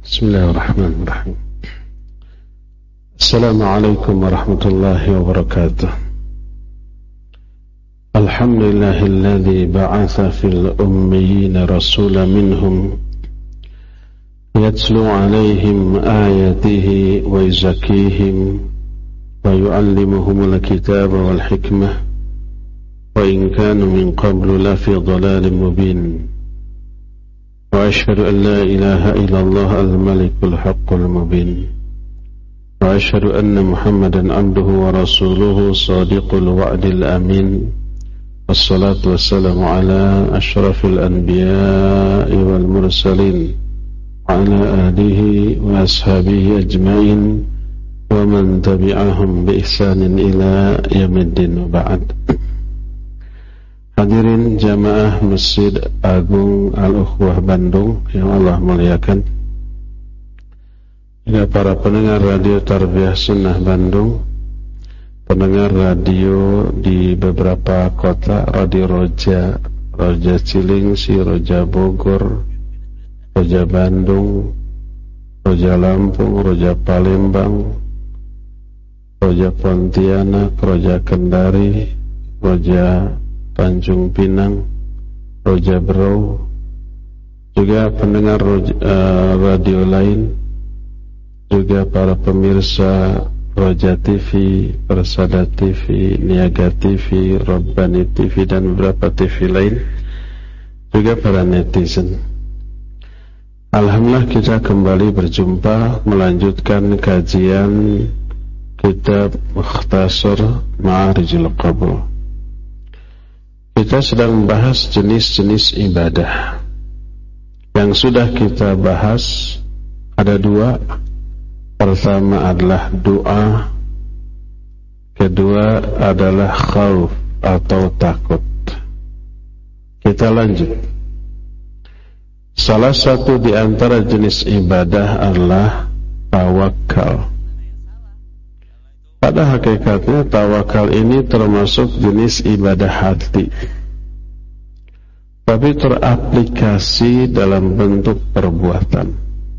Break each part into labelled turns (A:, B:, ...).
A: Bismillahirrahmanirrahim. Assalamualaikum warahmatullahi wabarakatuh. Alhamdulillahilladzi ba'atha fil ummiyina rasulan minhum yatlu alaihim ayatihi wa yuzakkihim wa yu'allimuhumul kitaba wal hikmah wa in kanu min qablu lafi dhalalin mubin. Wa asyhadu an la ilaha illallah al-malikul haqqul mubin. Wa asyhadu anna Muhammadan abduhu wa rasuluhu sadiqul wa'dil amin. Wassalatu wassalamu ala asyrafil anbiya'i wal mursalin wa ala alihi wa ashabihi ajmain wa man tabi'ahum bi ihsanin ila yaumiddin wa ba'd. Hadirin jamaah Masjid Agung Al-Ukhwah Bandung yang Allah muliakan, juga para pendengar radio Tarbiyah Sunnah Bandung, pendengar radio di beberapa kota, Radio Roja, Roja Cilingsi, Roja Bogor, Roja Bandung, Roja Lampung, Roja Palembang, Roja Pontianak, Roja Kendari, Roja Tanjung Pinang, Roja Berau, juga pendengar radio lain, juga para pemirsa Roja TV, Persada TV, Niaga TV, Robbani TV, dan beberapa TV lain, juga para netizen. Alhamdulillah kita kembali berjumpa melanjutkan kajian kitab Mukhtasar Ma'arijul Qabul. Kita sedang membahas jenis-jenis ibadah. Yang sudah kita bahas ada dua. Pertama adalah doa, kedua adalah khauf atau takut. Kita lanjut. Salah satu di antara jenis ibadah adalah tawakal. Pada hakikatnya tawakal ini termasuk jenis ibadah hati, tapi teraplikasi dalam bentuk perbuatan.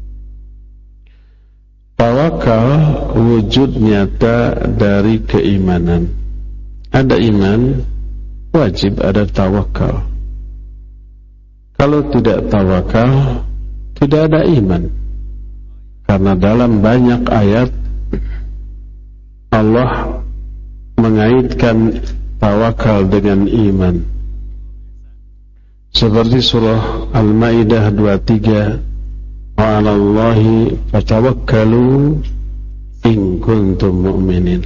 A: Tawakal wujud nyata dari keimanan. Ada iman, wajib ada tawakal. Kalau tidak tawakal, tidak ada iman. Karena dalam banyak ayat Allah mengaitkan tawakal dengan iman. Seperti surah Al-Maidah 23, wa 'alallahi fatawakkalu in kuntum mu'minin.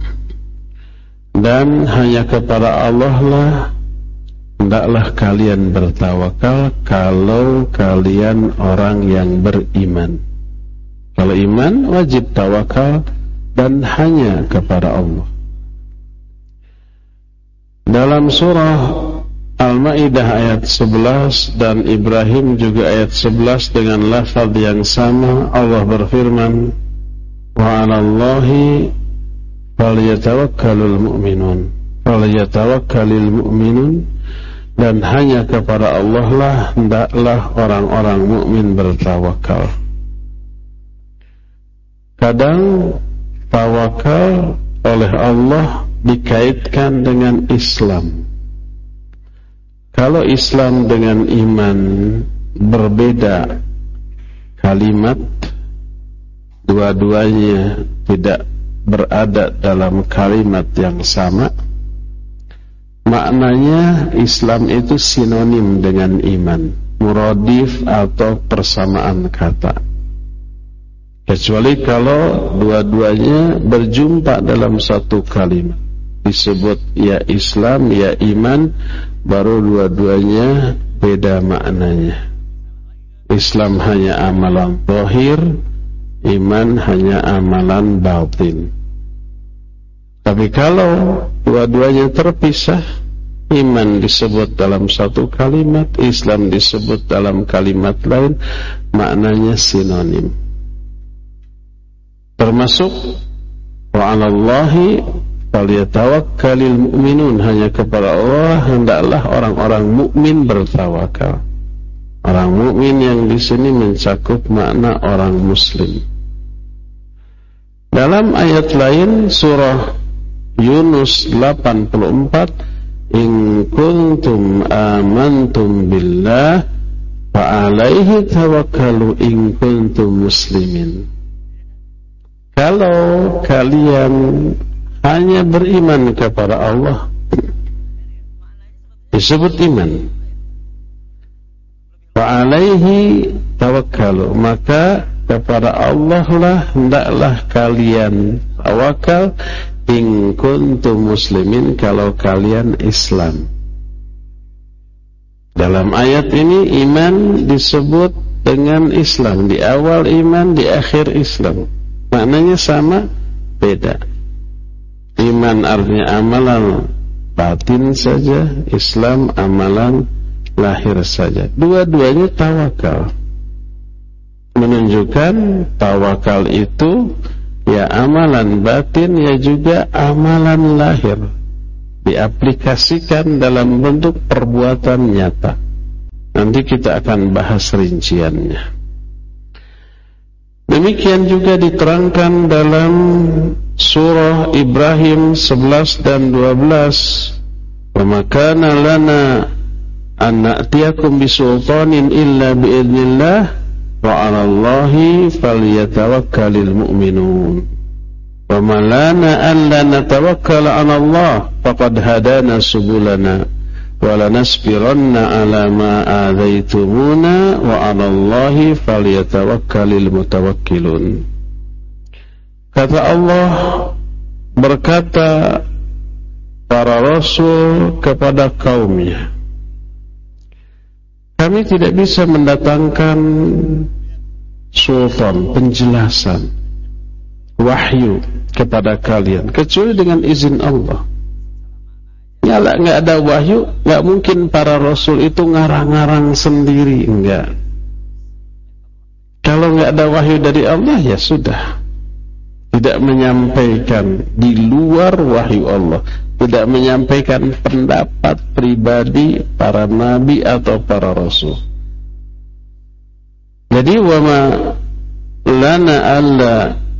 A: Dan hanya kepada Allah lah hendaklah kalian bertawakal kalau kalian orang yang beriman. Kalau iman wajib tawakal dan hanya kepada Allah. Dalam surah Al-Maidah ayat 11 dan Ibrahim juga ayat 11 dengan lafaz yang sama, Allah berfirman, wa 'alallahi falyatawakkalul mu'minun. Falyatawakkalul mu'minun, dan hanya kepada Allah lah hendaklah orang-orang mukmin bertawakal. Kadang tawakal oleh Allah dikaitkan dengan Islam. Kalau Islam dengan iman berbeda kalimat, dua-duanya tidak berada dalam kalimat yang sama, maknanya Islam itu sinonim dengan iman, muradif atau persamaan kata. Kecuali kalau dua-duanya berjumpa dalam satu kalimat, disebut ya Islam, ya iman, baru dua-duanya beda maknanya. Islam hanya amalan zahir, iman hanya amalan batin. Tapi kalau dua-duanya terpisah, iman disebut dalam satu kalimat, Islam disebut dalam kalimat lain, maknanya sinonim. Termasuk wa 'alallahi falyatawakkalul mu'minun, hanya kepada Allah hendaklah orang-orang mukmin bertawakal. Orang mukmin yang di sini mencakup makna orang muslim. Dalam ayat lain surah Yunus 84, in kuntum amantum billah fa alaihi tawakkalu in kuntum muslimin. Kalau kalian hanya beriman kepada Allah, disebut iman. Fa alaihi tawakkalu, maka kepada Allah lah hendaklah kalian tawakal in kuntum muslimin, kalau kalian Islam. Dalam ayat ini iman disebut dengan Islam, di awal iman, di akhir Islam. Maknanya sama, beda. Iman artinya amalan batin saja, Islam amalan lahir saja. Dua-duanya tawakal. Menunjukkan tawakal itu ya amalan batin, ya juga amalan lahir, diaplikasikan dalam bentuk perbuatan nyata. Nanti kita akan bahas rinciannya. Demikian juga diterangkan dalam surah Ibrahim 11 dan 12, wa ma kana lana an na'tiyakum bisultanin illa biidznillah wa 'alallahi falyatawakkalul mu'minun. Wa ma lana an la natawakkala 'ala Allah faqad hadana subulana wa lanasbiranna 'ala ma adzaitumuna wa 'alallahi falyatawakkalul mutawakkilun. Kata Allah, berkata para rasul kepada kaumnya, kami tidak bisa mendatangkan sultan, penjelasan, wahyu kepada kalian kecuali dengan izin Allah. Nyala nggak ada wahyu, nggak mungkin para rasul itu ngarang-ngarang sendiri, enggak. Kalau nggak ada wahyu dari Allah, ya sudah, tidak menyampaikan di luar wahyu Allah, tidak menyampaikan pendapat pribadi para nabi atau para rasul. Jadi wa ma lana alla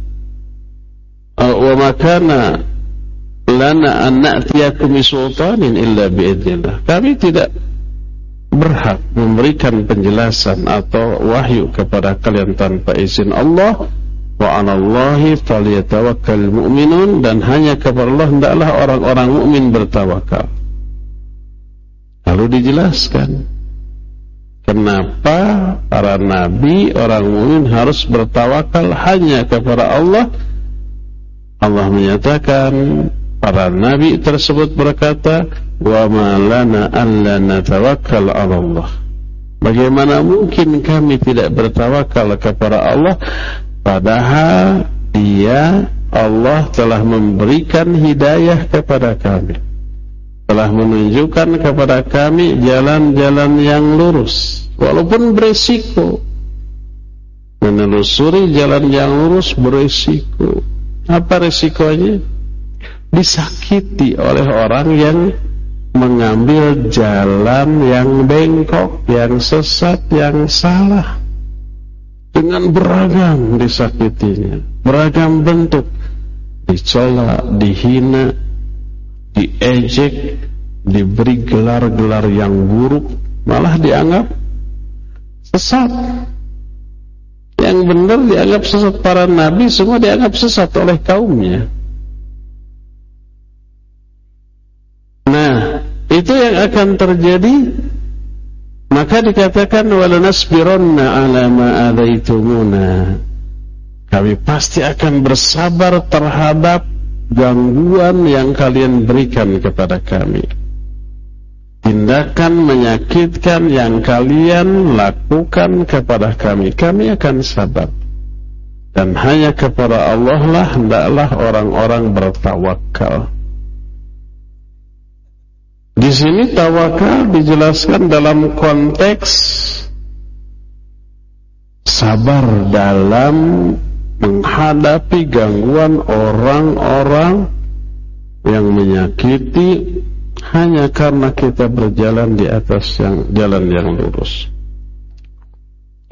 A: wa ma kana lana an na'tiyakum bisultanin illa biidznillah. Kami tidak berhak memberikan penjelasan atau wahyu kepada kalian tanpa izin Allah. Wa 'alallahi falyatawakkalul mu'minun, dan hanya kepada Allah hendaklah orang-orang mukmin bertawakal. Lalu dijelaskan kenapa para nabi, orang mukmin harus bertawakal hanya kepada Allah. Allah menyatakan para nabi tersebut berkata, wa ma lana alla natawakkal 'ala Allah. Bagaimana mungkin kami tidak bertawakal kepada Allah, padahal Dia, Allah, telah memberikan hidayah kepada kami, telah menunjukkan kepada kami jalan-jalan yang lurus, walaupun beresiko. Menelusuri jalan yang lurus beresiko. Apa resikonya? Disakiti oleh orang yang mengambil jalan yang bengkok, yang sesat, yang salah. Dengan beragam disakitinya, beragam bentuk, dicela, dihina, diejek, diberi gelar-gelar yang buruk, malah dianggap sesat. Yang benar dianggap sesat, para nabi semua dianggap sesat oleh kaumnya. Nah, itu yang akan terjadi. Maka dikatakan walanasbiranna 'ala ma adaitumuna. Kami pasti akan bersabar terhadap gangguan yang kalian berikan kepada kami. Tindakan menyakitkan yang kalian lakukan kepada kami, kami akan sabar. Dan hanya kepada Allah lah hendaklah orang-orang bertawakal. Di sini tawakal dijelaskan dalam konteks sabar dalam menghadapi gangguan orang-orang yang menyakiti hanya karena kita berjalan di atas jalan yang lurus.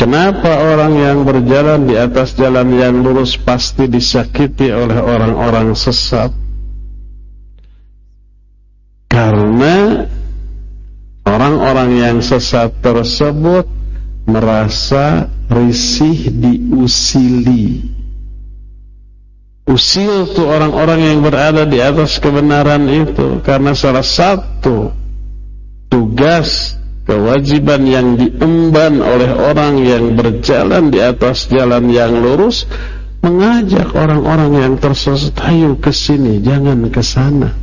A: Kenapa orang yang berjalan di atas jalan yang lurus pasti disakiti oleh orang-orang sesat? Karena orang-orang yang sesat tersebut merasa risih diusili. Usil tuh orang-orang yang berada di atas kebenaran itu, karena salah satu tugas kewajiban yang diemban oleh orang yang berjalan di atas jalan yang lurus, mengajak orang-orang yang tersesat, ayo ke sini, jangan ke sana.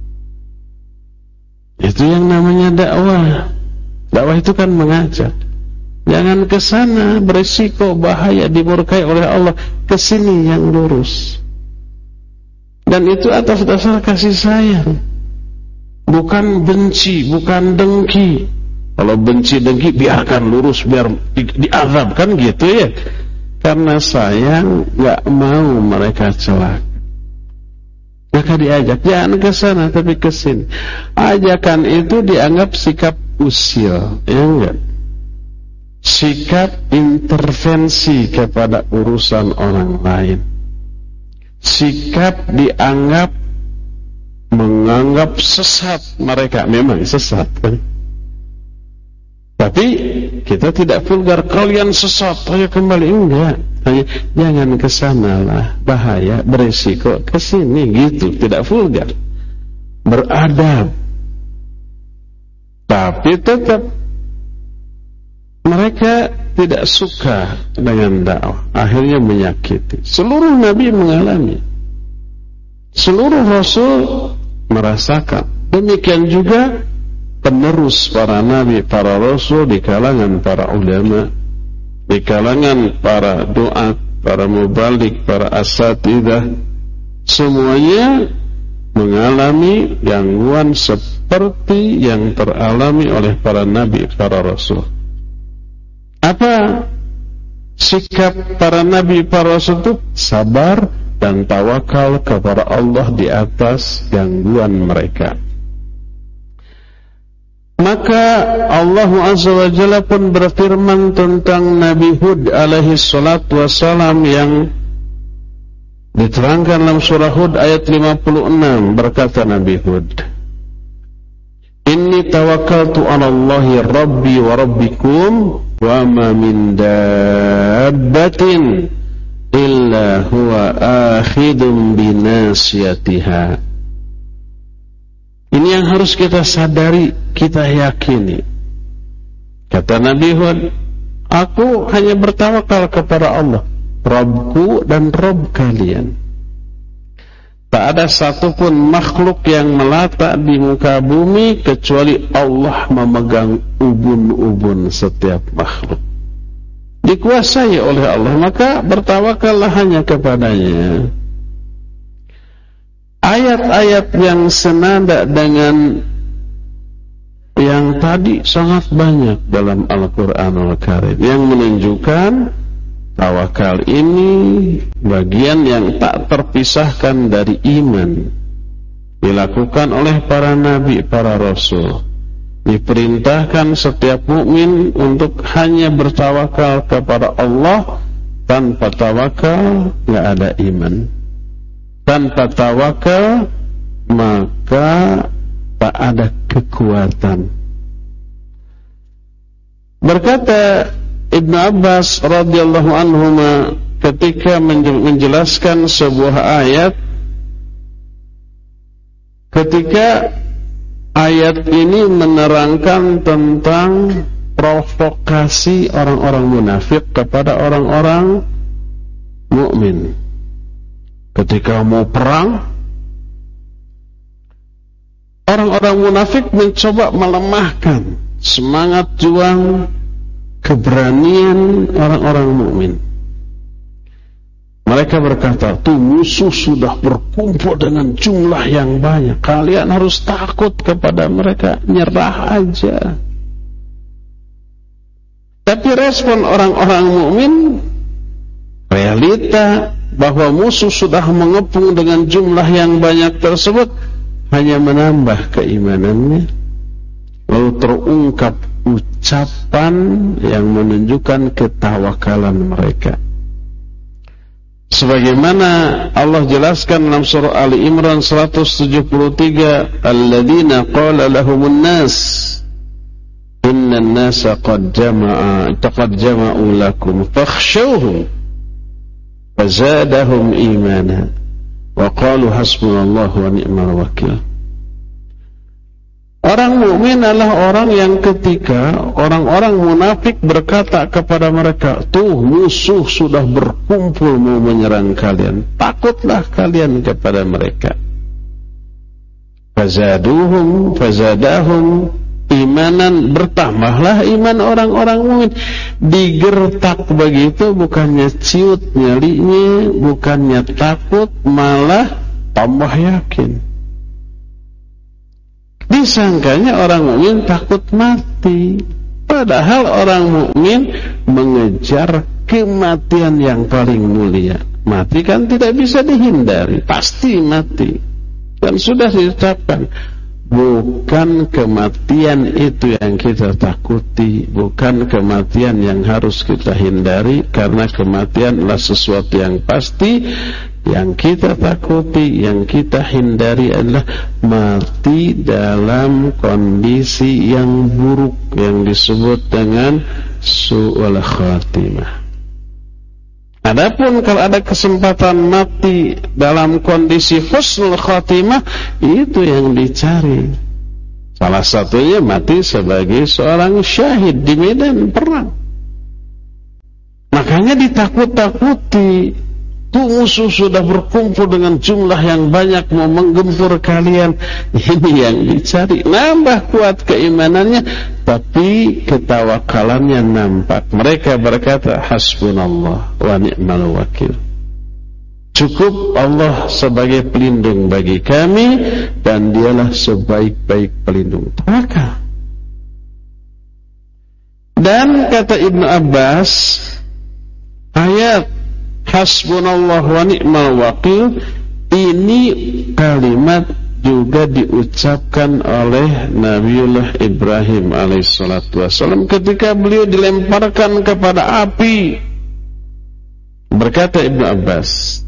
A: Itu yang namanya dakwah. Dakwah itu kan mengajak. Jangan ke sana, berisiko bahaya dimurkai oleh Allah. Ke sini yang lurus. Dan itu atas dasar kasih sayang. Bukan benci, bukan dengki. Kalau benci dengki biarkan lurus, biar diazab, kan gitu ya. Karena sayang, gak mau mereka celaka. Maka diajak, jangan ke sana tapi ke sini. Ajakan itu dianggap sikap usil, ya enggak? Sikap intervensi kepada urusan orang lain. Sikap dianggap menganggap sesat mereka, memang sesat kan? Tapi kita tidak vulgar, kalian sesat, ayo kembali, enggak. Jangan ke sana lah, bahaya, berisiko, ke sini gitu, tidak vulgar. Beradab. Tapi tetap mereka tidak suka dengan dakwah, akhirnya menyakiti. Seluruh nabi mengalami. Seluruh rasul merasakan. Demikian juga penerus para nabi, para rasul di kalangan para ulama, di kalangan para duat, para mubalik, para asatidah, semuanya mengalami gangguan seperti yang teralami oleh para nabi, para rasul. Apa sikap para nabi, para rasul itu? Sabar dan tawakal kepada Allah di atas gangguan mereka. Maka Allah Azza wa Jalla pun berfirman tentang Nabi Hud alaihi salatu wassalam yang diterangkan dalam surah Hud ayat 56. Berkata Nabi Hud, Inni tawakkaltu ala Allahi Rabbi wa Rabbikum wa ma min dabbatin illa huwa akhidun binasiyatiha. Ini yang harus kita sadari, kita yakini. Kata Nabi Hud, aku hanya bertawakal kepada Allah, Rabbku dan Rabb kalian. Tak ada satupun makhluk yang melata di muka bumi kecuali Allah memegang ubun-ubun setiap makhluk. Dikuasai oleh Allah, maka bertawakallah hanya kepadanya. Ayat-ayat yang senada dengan yang tadi sangat banyak dalam Al-Quranul Karim yang menunjukkan tawakal ini bagian yang tak terpisahkan dari iman, dilakukan oleh para nabi, para rasul. Diperintahkan setiap mukmin untuk hanya bertawakal kepada Allah. Tanpa tawakal nggak ada iman. Tanpa tawakal maka tak ada kekuatan. Berkata Ibnu Abbas radhiyallahu anhuma ketika menjelaskan sebuah ayat, ketika ayat ini menerangkan tentang provokasi orang-orang munafik kepada orang-orang mukmin. Ketika mau perang, orang-orang munafik mencoba melemahkan semangat juang, keberanian orang-orang mukmin. Mereka berkata, tuh musuh sudah berkumpul dengan jumlah yang banyak, kalian harus takut kepada mereka, nyerah aja. Tapi respon orang-orang mukmin, realita bahwa musuh sudah mengepung dengan jumlah yang banyak tersebut hanya menambah keimanannya. Lalu terungkap ucapan yang menunjukkan ketawakalan mereka. Sebagaimana Allah jelaskan dalam surah Ali Imran 173, alladzina qala lahumun nas innan nasa qad jama'u lakum fakhshawhum fazadahum imana wa qalu hasbunallahu wa ni'mal wakil. Orang mukmin adalah orang yang ketika orang-orang munafik berkata kepada mereka, tuh musuh sudah berkumpul mau menyerang kalian, takutlah kalian kepada mereka. Fazadahum imanan, bertambahlah iman orang-orang mukmin. Digertak begitu bukannya ciut nyalinya, bukannya takut, malah tambah yakin. Disangkanya orang mukmin takut mati, padahal orang mukmin mengejar kematian yang paling mulia. Mati kan tidak bisa dihindari, pasti mati. Dan sudah ditetapkan, bukan kematian itu yang kita takuti, bukan kematian yang harus kita hindari, karena kematian adalah sesuatu yang pasti. Yang kita takuti, yang kita hindari adalah mati dalam kondisi yang buruk, yang disebut dengan su'ul khatimah. Adapun kalau ada kesempatan mati dalam kondisi husnul khatimah, itu yang dicari. Salah satunya mati sebagai seorang syahid di medan perang. Makanya ditakut-takuti. Tuh musuh sudah berkumpul dengan jumlah yang banyak mau menggempur kalian. Ini yang dicari. Nambah kuat keimanannya, tapi ketawakalannya nampak. Mereka berkata, hasbunallah wa ni'mal wakil. Cukup Allah sebagai pelindung bagi kami, dan dialah sebaik-baik pelindung. Tawakal. Dan kata Ibnu Abbas, ayat hasbunallah wa ni'mal wakil ini kalimat juga diucapkan oleh Nabiullah Ibrahim alaihissalatu wassalam ketika beliau dilemparkan kepada api. Berkata Ibnu Abbas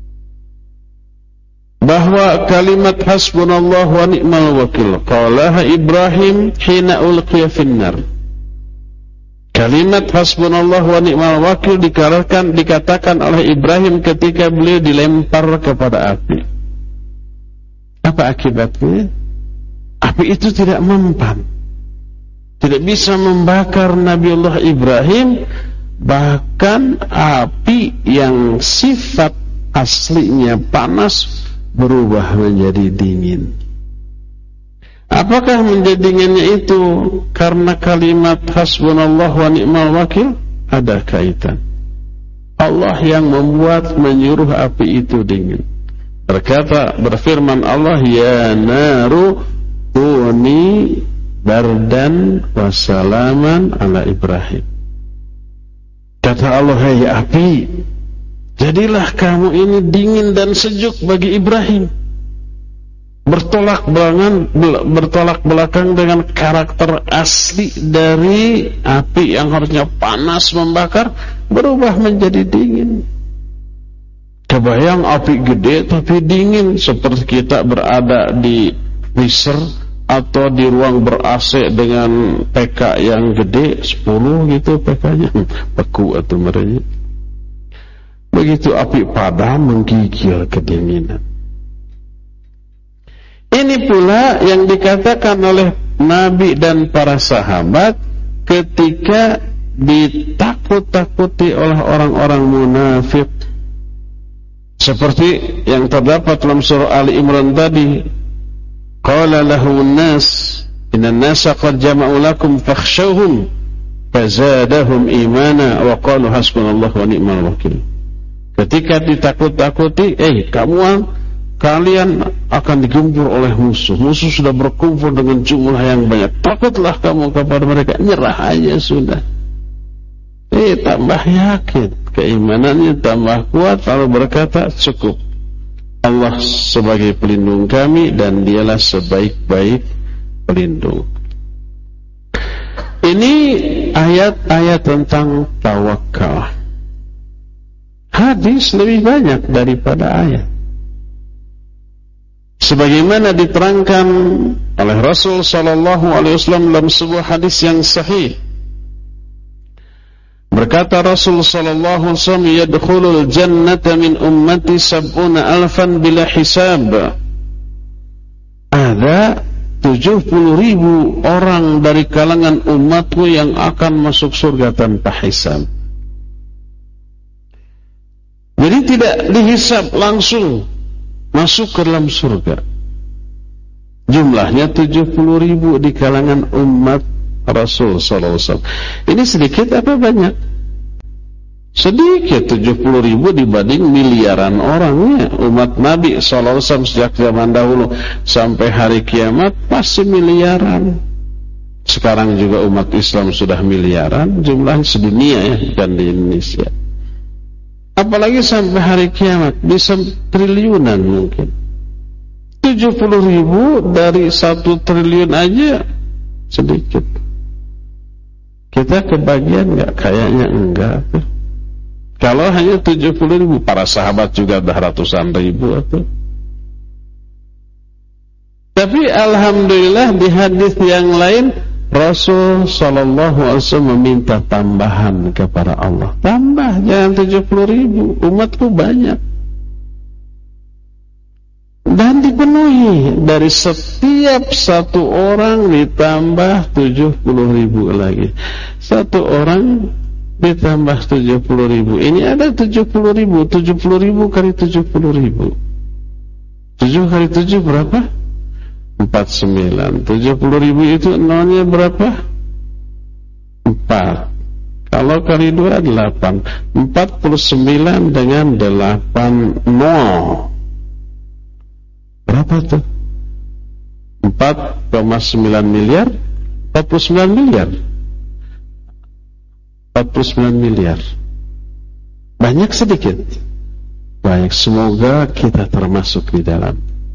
A: bahwa kalimat hasbunallah wa ni'mal wakil qalaha Ibrahim hina ulqiya finnar. Kalimat hasbunallah wa ni'mal wakil dikatakan oleh Ibrahim ketika beliau dilempar kepada api. Apa akibatnya? Api itu tidak mempan, tidak bisa membakar Nabiullah Ibrahim. Bahkan api yang sifat aslinya panas berubah menjadi dingin. Apakah menjadinya itu karena kalimat hasbunallah wa ni'mal wakil? Ada kaitan. Allah yang membuat, menyuruh api itu dingin. Berfirman Allah, ya naru kuni bardan wa salaman ala Ibrahim. Kata Allah, hai api, jadilah kamu ini dingin dan sejuk bagi Ibrahim. Bertolak belakang dengan karakter asli dari api yang harusnya panas membakar, berubah menjadi dingin. Kebayang api gede tapi dingin, seperti kita berada di freezer atau di ruang ber-AC dengan PK yang gede 10 gitu PK-nya, beku atau merenya. Begitu api padam menggigil kedinginan. Ini pula yang dikatakan oleh Nabi dan para sahabat ketika ditakut-takuti oleh orang-orang munafik, seperti yang terdapat dalam surah Ali Imran tadi. Qala lahumun nas innan nasa qad jama'u lakum fakhshawhum fazadahum imana wa qalu hasbunallahu wa ni'mal wakil. Ketika ditakut-takuti, kalian akan digempur oleh musuh. Musuh sudah berkumpul dengan jumlah yang banyak. Takutlah kamu kepada mereka. Nyerah aja sudah. Tambah yakin. Keimanannya tambah kuat. Lalu berkata, cukup. Allah sebagai pelindung kami, dan dialah sebaik-baik pelindung. Ini ayat-ayat tentang tawakal. Hadis lebih banyak daripada ayat. Sebagaimana diterangkan oleh Rasul sallallahu alaihi wasallam dalam sebuah hadis yang sahih. Berkata Rasul sallallahu alaihi wasallam, "Yadkhulul jannata min ummati 70,000 bila hisab." Ada 70,000 orang dari kalangan umatku yang akan masuk surga tanpa hisab. Jadi tidak dihisab, langsung masuk ke dalam surga. Jumlahnya 70,000 di kalangan umat Rasul sallallahu alaihi wasallam. Ini sedikit apa banyak? Sedikit. 70,000 dibanding miliaran orangnya. Umat Nabi sallallahu alaihi wasallam sejak zaman dahulu sampai hari kiamat pasti miliaran. Sekarang juga umat Islam sudah miliaran, jumlahnya sedunia ya, bukan di Indonesia. Apalagi sampai hari kiamat bisa triliunan mungkin. 70,000 dari 1 triliun aja sedikit. Kita kebagian enggak? Kayaknya enggak. Kalau hanya 70,000, para sahabat juga ada ratusan ribu atau. Tapi alhamdulillah di hadis yang lain Rasul sallallahu alaihi wasallam meminta tambahan kepada Allah. Tambah, jangan 70,000, umatku banyak. Dan dipenuhi dari setiap 1 orang ditambah 70,000 lagi. 1 orang ditambah 70,000. Ini ada 70,000. 70,000 kali 70,000. 7 kali 7 berapa? 49. 70,000 itu nolnya berapa? 4. Kalau kali 2 8. 49 dengan 8 nol. Berapa tuh? 4,9 miliar? 49 miliar? 49 miliar. Banyak sedikit? Baik, semoga kita termasuk di dalam.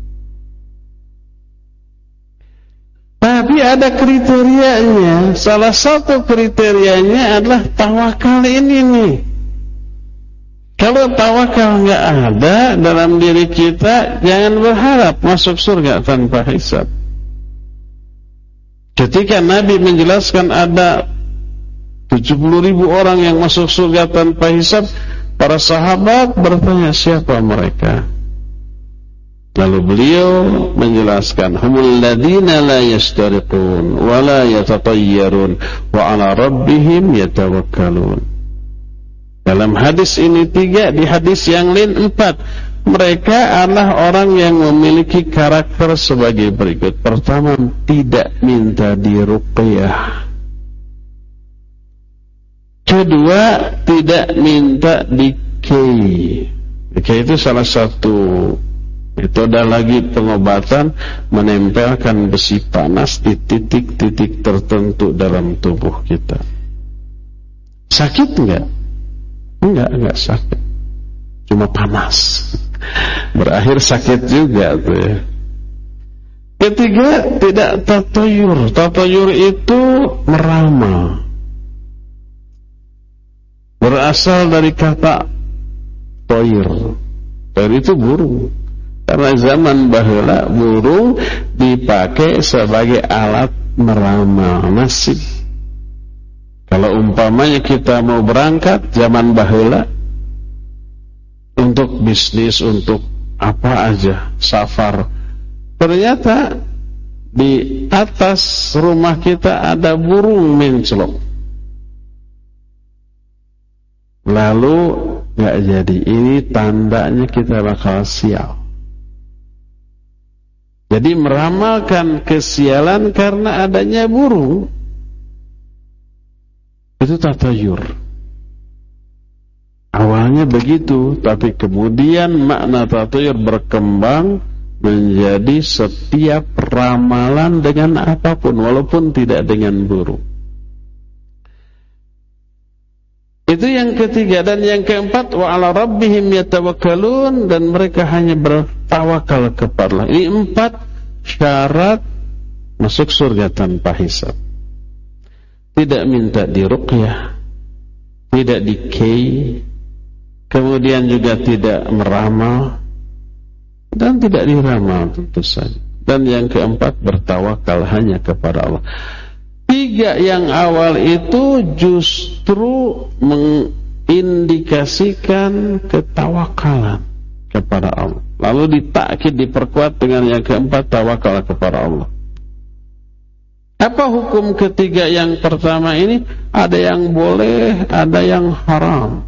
A: Tapi ada kriterianya. Salah satu kriterianya adalah tawakal ini nih. Kalau tawakal nggak ada dalam diri kita, jangan berharap masuk surga tanpa hisab. Ketika Nabi menjelaskan ada 70,000 orang yang masuk surga tanpa hisab, para sahabat bertanya, siapa mereka? Lalu beliau menjelaskan, humul ladina la yastariqun wa la yatatayyarun wa ala rabbihim yatawakkalun. Dalam hadis ini 3, di hadis yang lain 4. Mereka adalah orang yang memiliki karakter sebagai berikut. Pertama, tidak minta diruqyah. Kedua, tidak minta dikei. Dikei itu salah satu metode lagi pengobatan, menempelkan besi panas di titik-titik tertentu dalam tubuh kita. Sakit enggak? Enggak sakit. Cuma panas. Berakhir sakit juga tuh ya. Ketiga, tidak tatayur. Tatayur itu meramal. Berasal dari kata toir. Toir itu burung. Karena zaman baheula burung dipakai sebagai alat meramal nasib. Kalau umpamanya kita mau berangkat zaman baheula untuk bisnis, untuk apa aja, safar, ternyata di atas rumah kita ada burung menclok. Lalu nggak jadi, ini tandanya kita bakal sial. Jadi meramalkan kesialan karena adanya burung, itu tatayur. Awalnya begitu, tapi kemudian makna tatayur berkembang menjadi setiap ramalan dengan apapun, walaupun tidak dengan burung. Itu yang ketiga. Dan yang keempat, wa ala rabbihim yatawakkalun, dan mereka hanya bertawakal kepada Allah. Ini 4 syarat masuk surga tanpa hisab. tidak minta diruqyah, tidak dikei, kemudian juga tidak meramal dan tidak diramal tentu saja. Dan yang keempat, bertawakal hanya kepada Allah. 3 yang awal itu justru mengindikasikan ketawakalan kepada Allah. Lalu ditakkid, diperkuat dengan yang keempat, tawakal kepada Allah. Apa hukum ketiga yang pertama ini? Ada yang boleh, ada yang haram.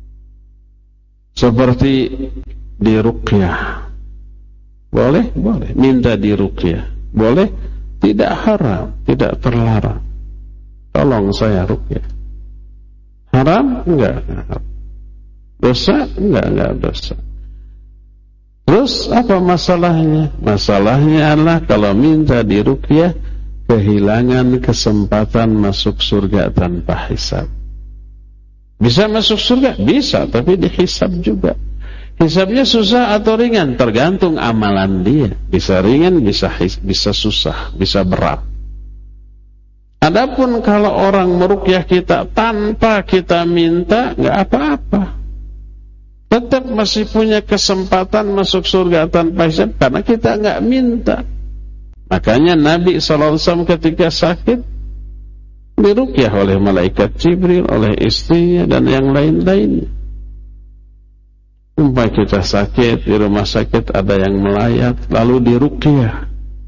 A: Seperti diruqyah. Boleh? Boleh. Minta diruqyah. Boleh? Tidak haram, tidak terlarang. Tolong saya ruqyah. Haram? Enggak. Dosa? Enggak dosa. Terus apa masalahnya? Masalahnya adalah kalau minta diruqyah, kehilangan kesempatan masuk surga tanpa hisab. Bisa masuk surga? Bisa, tapi dihisab juga. Hisabnya susah atau ringan? Tergantung amalan dia. Bisa ringan, bisa susah, bisa berat. Adapun kalau orang meruqyah kita tanpa kita minta, nggak apa-apa. Tetap masih punya kesempatan masuk surga tanpa hisab karena kita nggak minta. Makanya Nabi SAW ketika sakit diruqyah oleh malaikat Jibril, oleh istrinya dan yang lain-lainnya. Umpamanya kita sakit di rumah sakit, ada yang melayat, lalu diruqyah.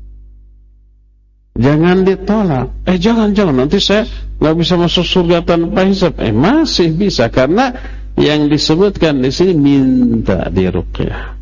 A: Jangan ditolak. Jangan, nanti saya nggak bisa masuk surga tanpa hisab. Masih bisa, karena yang disebutkan di sini minta diruqyah.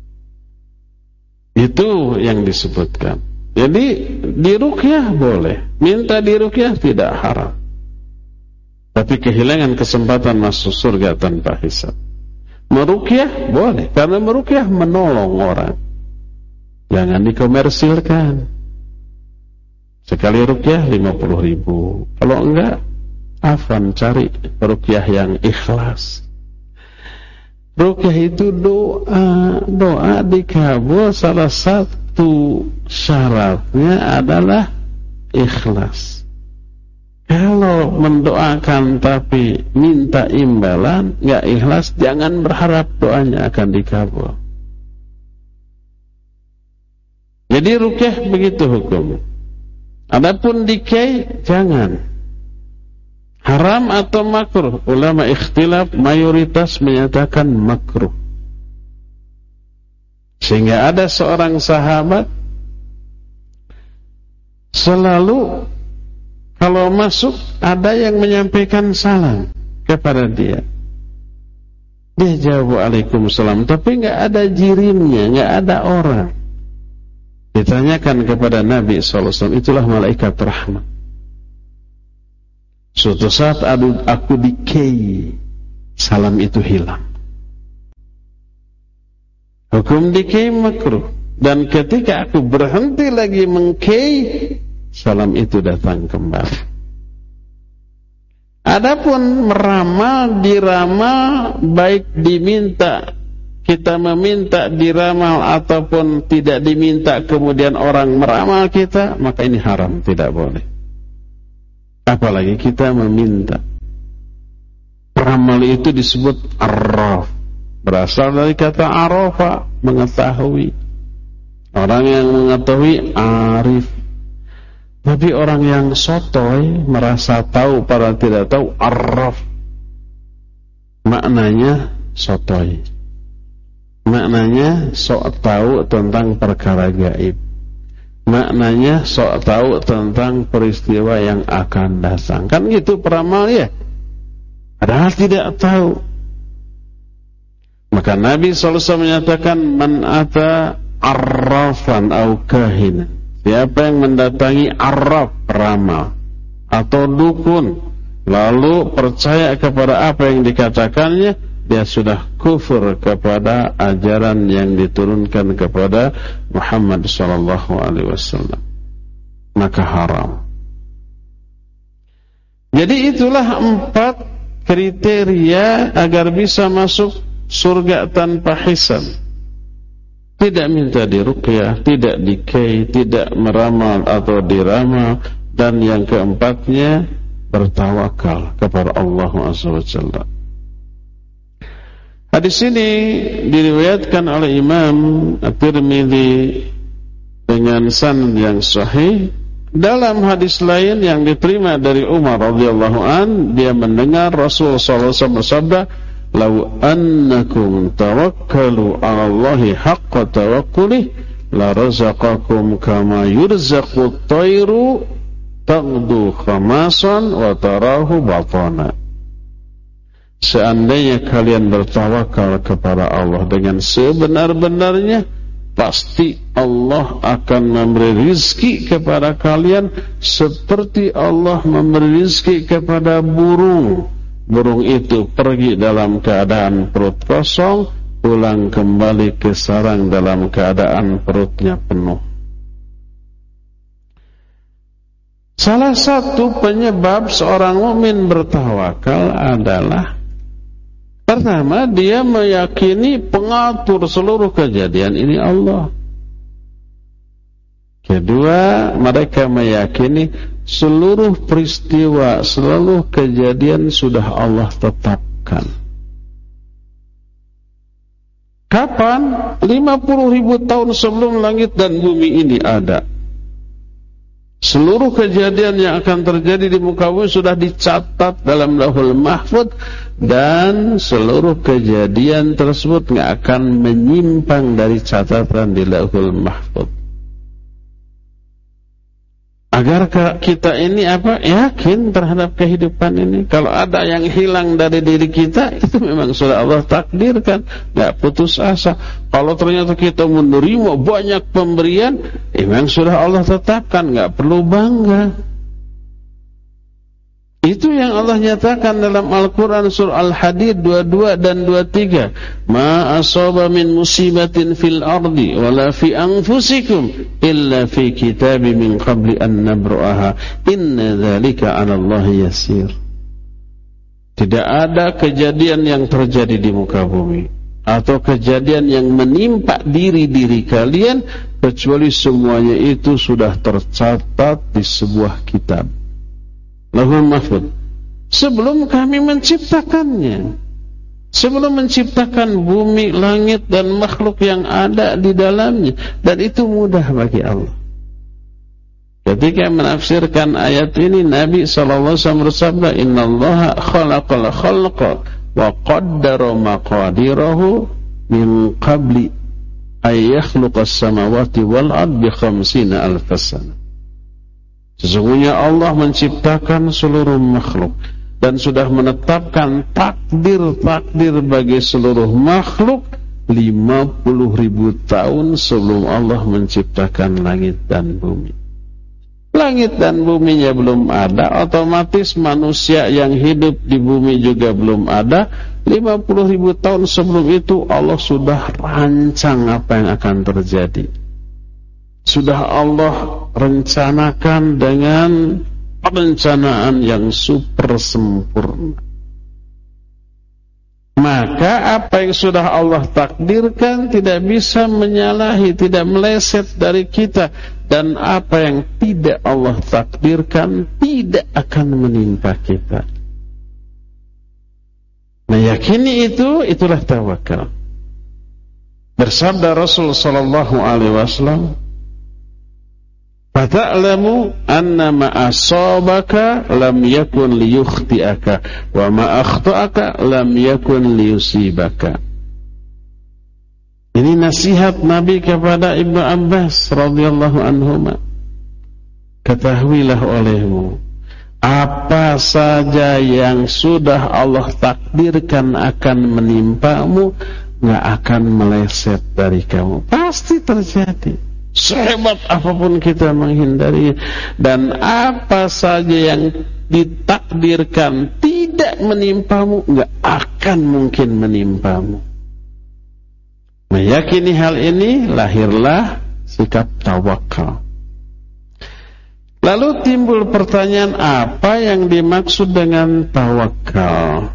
A: Itu yang disebutkan. Jadi diruqyah boleh, minta diruqyah tidak haram. Tapi kehilangan kesempatan masuk surga tanpa hisab. Meruqyah boleh, karena meruqyah menolong orang. Jangan dikomersilkan. Sekali ruqyah 50.000. Kalau enggak, afwan, cari ruqyah yang ikhlas. Ruqyah itu doa dikabul, salah satu syaratnya adalah ikhlas. Kalau mendoakan tapi minta imbalan, nggak ikhlas, jangan berharap doanya akan dikabul. Jadi ruqyah begitu hukum. Adapun dikei, jangan. Haram atau makruh? Ulama ikhtilaf, mayoritas menyatakan makruh. Sehingga ada seorang sahabat selalu kalau masuk ada yang menyampaikan salam kepada dia. Dia jawab waalaikumsalam, tapi nggak ada jirimnya, nggak ada orang. Ditanyakan kepada Nabi SAW, itulah malaikat rahmat. Suatu saat aku dikei, salam itu hilang. Hukum dikei makruh. Dan ketika aku berhenti lagi mengkei, salam itu datang kembali. Adapun meramal, diramal, baik diminta, kita meminta diramal ataupun tidak diminta, kemudian orang meramal kita, maka ini haram, tidak boleh. Apalagi kita meminta. Ramal itu disebut arraf, berasal dari kata arafa, mengetahui. Orang yang mengetahui arif. Tapi orang yang sotoy, merasa tahu padahal tidak tahu, arraf. Maknanya sotoy. Maknanya sok tahu tentang perkara gaib. Maknanya sok tahu tentang peristiwa yang akan datang. Kan gitu peramal ya. Padahal tidak tahu. Maka Nabi SAW menyatakan, man ata arrafan au kahinan. Siapa yang mendatangi arraf, peramal, atau dukun, lalu percaya kepada apa yang dikatakannya, dia sudah kufur kepada ajaran yang diturunkan kepada Muhammad SAW. Maka haram. Jadi itulah 4 kriteria agar bisa masuk surga tanpa hisab. Tidak minta diruqyah, tidak dikei, tidak meramal atau diramal, dan yang keempatnya bertawakal kepada Allah Azza wa Jalla. Hadis ini diriwayatkan oleh Imam At-Tirmidzi dengan sanad yang sahih. Dalam hadis lain yang diterima dari Umar radhiyallahu an, dia mendengar Rasul sallallahu alaihi wasallam bersabda, "Lau annakum tawakkalu 'ala Allahi haqqa tawakkuli la razaqakum kama yurzaqu at-tayru taghdu khamasan wa tarahu batana." Seandainya kalian bertawakal kepada Allah dengan sebenar-benarnya, pasti Allah akan memberi rizki kepada kalian seperti Allah memberi rizki kepada burung. Burung itu pergi dalam keadaan perut kosong, pulang kembali ke sarang dalam keadaan perutnya penuh. Salah satu penyebab seorang mukmin bertawakal adalah, pertama, dia meyakini pengatur seluruh kejadian ini Allah. Kedua, mereka meyakini seluruh peristiwa, seluruh kejadian sudah Allah tetapkan. Kapan? 50.000 tahun sebelum langit dan bumi ini ada. Seluruh kejadian yang akan terjadi di muka bumi sudah dicatat dalam Lauhul Mahfuz, dan seluruh kejadian tersebut tidak akan menyimpang dari catatan di Lauhul Mahfuz. Agar kita ini yakin terhadap kehidupan ini. Kalau ada yang hilang dari diri kita, itu memang sudah Allah takdirkan, nggak putus asa. Kalau ternyata kita menerima banyak pemberian, memang sudah Allah tetapkan, nggak perlu bangga. Itu yang Allah nyatakan dalam Al-Quran surah Al-Hadid 22 dan 23. Ma asaba min musibatin fil ardi wala fi anfusikum illa fi kitabi min qabli an nabru'aha inna dzalika 'ala Allah yasir. Tidak ada kejadian yang terjadi di muka bumi atau kejadian yang menimpa diri-diri kalian kecuali semuanya itu sudah tercatat di sebuah kitab Lauhul Mahfuz sebelum kami menciptakannya, sebelum menciptakan bumi, langit dan makhluk yang ada di dalamnya, dan itu mudah bagi Allah. Ketika menafsirkan ayat ini, Nabi sallallahu alaihi wasallam bersabda, "Innallaha khalaqal khalqa wa qaddara maqadirahu min qabli ay yakhluqas samawati wal ardi bi 50,000 sana." Sesungguhnya Allah menciptakan seluruh makhluk dan sudah menetapkan takdir-takdir bagi seluruh makhluk 50.000 tahun sebelum Allah menciptakan langit dan bumi. Langit dan buminya belum ada, otomatis manusia yang hidup di bumi juga belum ada. 50.000 tahun sebelum itu Allah sudah rancang apa yang akan terjadi. Sudah Allah rencanakan dengan perencanaan yang super sempurna. Maka apa yang sudah Allah takdirkan tidak bisa menyalahi, tidak meleset dari kita. Dan apa yang tidak Allah takdirkan tidak akan menimpa kita. Meyakini itulah tawakal. Bersabda Rasul sallallahu alaihi wasallam, "Fata'lamu anna ma asabaka lam yakun liyukhti'aka wa ma akhta'aka lam yakun liyusibaka." Ini nasihat Nabi kepada Ibnu Abbas radhiyallahu anhuma. Ketahuilah olehmu, apa saja yang sudah Allah takdirkan akan menimpamu nggak akan meleset dari kamu, pasti terjadi. Sehebat apapun kita menghindari, dan apa saja yang ditakdirkan tidak menimpamu nggak akan mungkin menimpamu. Meyakini hal ini, lahirlah sikap tawakal. Lalu timbul pertanyaan, apa yang dimaksud dengan tawakal?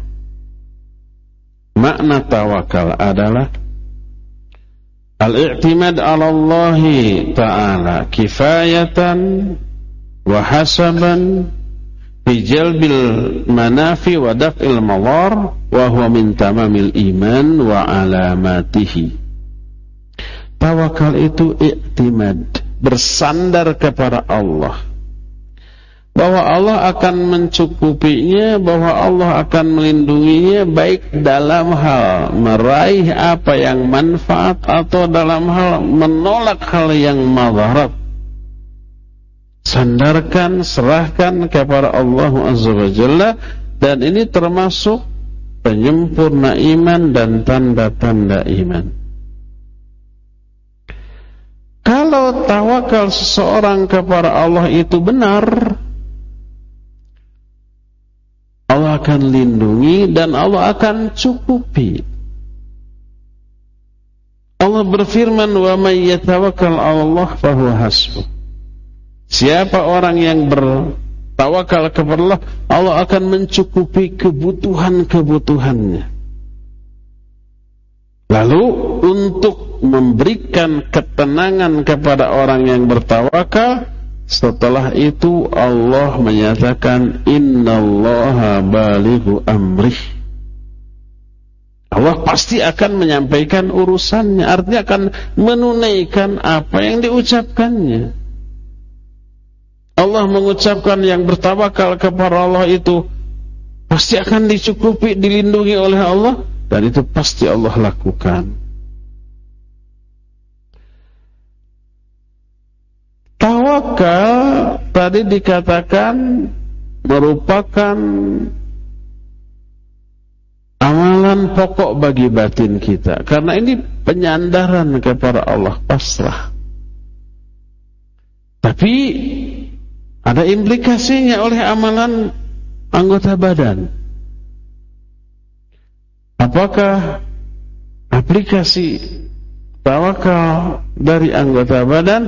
A: Makna tawakal adalah al-i'timad 'ala Allah Ta'ala kifayatan wa hasaban fi jalbil manafi wa daf'il madar wa huwa min tamamil iman wa alamatihi. Tawakal itu i'timad, bersandar kepada Allah, bahwa Allah akan mencukupinya, bahwa Allah akan melindunginya, baik dalam hal meraih apa yang manfaat atau dalam hal menolak hal yang madarat. Sandarkan, serahkan kepada Allah Azza wa Jalla, dan ini termasuk penyempurna iman dan tanda-tanda iman. Kalau tawakal seseorang kepada Allah itu benar, Allah akan lindungi dan Allah akan cukupi. Allah berfirman, "Wa may yatawakkal 'ala Allah fahuwa hasbuh." Siapa orang yang bertawakal kepada Allah, Allah akan mencukupi kebutuhan-kebutuhannya. Lalu untuk memberikan ketenangan kepada orang yang bertawakal, setelah itu Allah menyatakan, innallaha balighu amrih. Allah pasti akan menyampaikan urusannya, artinya akan menunaikan apa yang diucapkannya. Allah mengucapkan yang bertawakal kepada Allah itu pasti akan dicukupi, dilindungi oleh Allah, dan itu pasti Allah lakukan. Tawakal tadi dikatakan merupakan amalan pokok bagi batin kita, karena ini penyandaran kepada Allah, pasrah. Tapi ada implikasinya oleh amalan anggota badan. Apakah aplikasi tawakal dari anggota badan?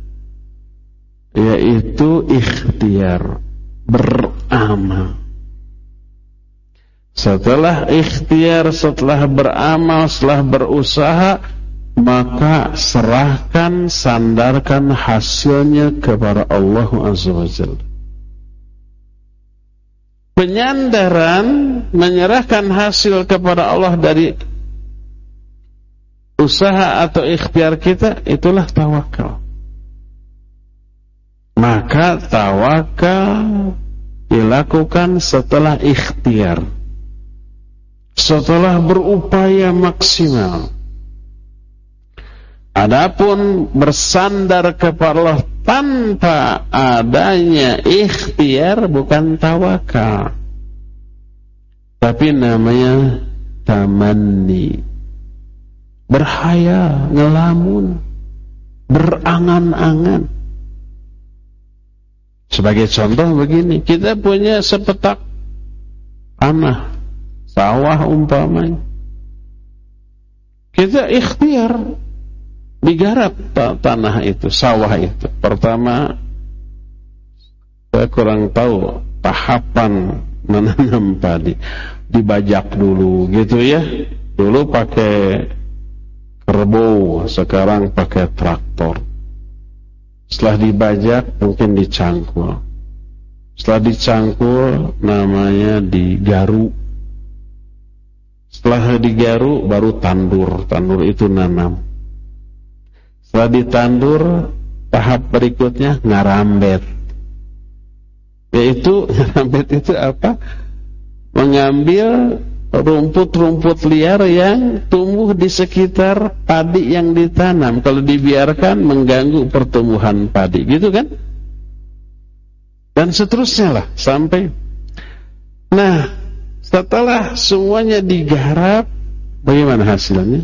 A: Yaitu ikhtiar, beramal. Setelah ikhtiar, setelah beramal, setelah berusaha, maka serahkan, sandarkan hasilnya kepada Allah Azza wa Jalla. Penyandaran, menyerahkan hasil kepada Allah dari usaha atau ikhtiar kita, itulah tawakal. Maka tawakal dilakukan setelah ikhtiar, setelah berupaya maksimal. Adapun bersandar kepada Allah tanpa adanya ikhtiar bukan tawakal, tapi namanya tamanni, berhayal, ngelamun, berangan-angan. Sebagai contoh begini, kita punya sepetak tanah, sawah umpamanya. Kita ikhtiar digarap tanah itu, sawah itu. Pertama, saya kurang tahu tahapan menanam padi, dibajak dulu gitu ya. Dulu pakai kerbau, sekarang pakai traktor. Setelah dibajak mungkin dicangkul. Setelah dicangkul namanya digaru. Setelah digaru baru tandur. Tandur itu nanam. Setelah ditandur, tahap berikutnya ngarambet. Yaitu ngarambet itu apa? Mengambil rumput-rumput liar yang tumbuh di sekitar padi yang ditanam. Kalau dibiarkan mengganggu pertumbuhan padi, gitu kan? Dan seterusnya lah sampai. Nah, setelah semuanya digarap, bagaimana hasilnya?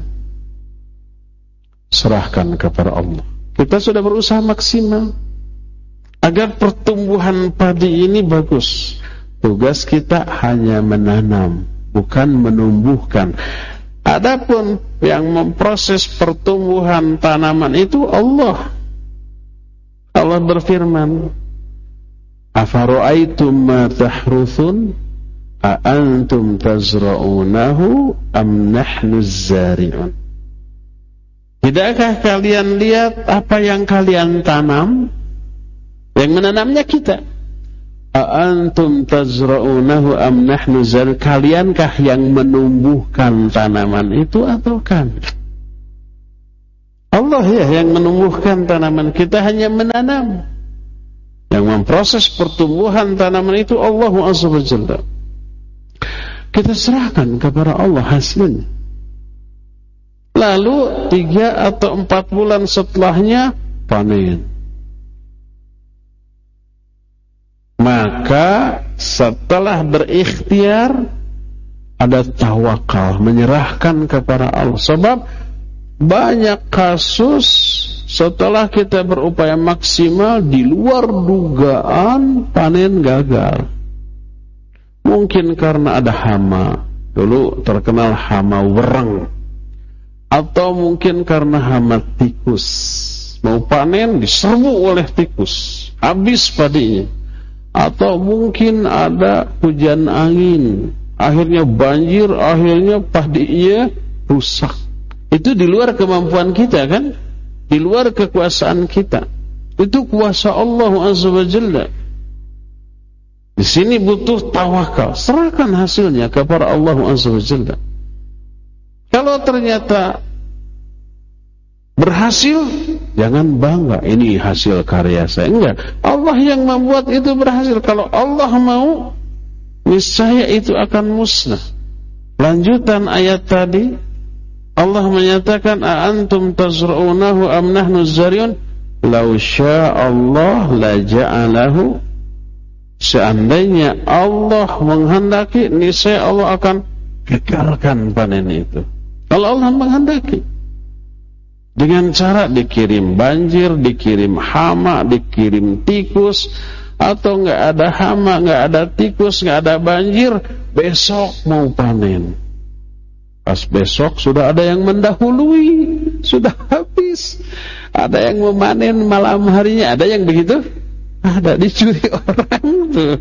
A: Serahkan kepada Allah. Kita sudah berusaha maksimal agar pertumbuhan padi ini bagus. Tugas kita hanya menanam, bukan menumbuhkan. Adapun yang memproses pertumbuhan tanaman itu Allah. Allah berfirman, "Afara'aitum ma tahruthun a antum tazra'unahu am nahnu az-zari'un." Tidakkah kalian lihat apa yang kalian tanam? Yang menanamnya kita. Aantum tazra'unahu am nahnu zari'un? Kaliankah yang menumbuhkan tanaman itu atau kami? Allah ya yang menumbuhkan tanaman, kita hanya menanam. Yang memproses pertumbuhan tanaman itu Allah Azza wa Jalla. Kita serahkan kepada Allah hasilnya. Lalu 3 atau 4 bulan setelahnya panen. Maka setelah berikhtiar ada tawakal, menyerahkan kepada Allah. Sebab banyak kasus setelah kita berupaya maksimal di luar dugaan panen gagal. Mungkin karena ada hama, dulu terkenal hama wereng, atau mungkin karena hama tikus. Mau panen diserbu oleh tikus, habis padinya. Atau mungkin ada hujan angin, akhirnya banjir, akhirnya padinya rusak. Itu di luar kemampuan kita kan? Di luar kekuasaan kita. Itu kuasa Allah Azza wa Jalla. Di sini butuh tawakal. Serahkan hasilnya kepada Allah Azza wa Jalla. Kalau ternyata berhasil, jangan bangga, ini hasil karya saya. Enggak, Allah yang membuat itu berhasil. Kalau Allah mau, niscaya itu akan musnah. Lanjutan ayat tadi, Allah menyatakan, Aantum tazra'unahu am nahnu zari'un? Lau sya'allah la ja'alahu. Seandainya Allah menghendaki, niscaya Allah akan gagalkan panen itu. Kalau Allah menghendaki, dengan cara dikirim banjir, dikirim hama, dikirim tikus, atau nggak ada hama, nggak ada tikus, nggak ada banjir, besok mau panen. Pas besok sudah ada yang mendahului, sudah habis. Ada yang memanen malam harinya, ada yang begitu? Ada, dicuri orang tuh.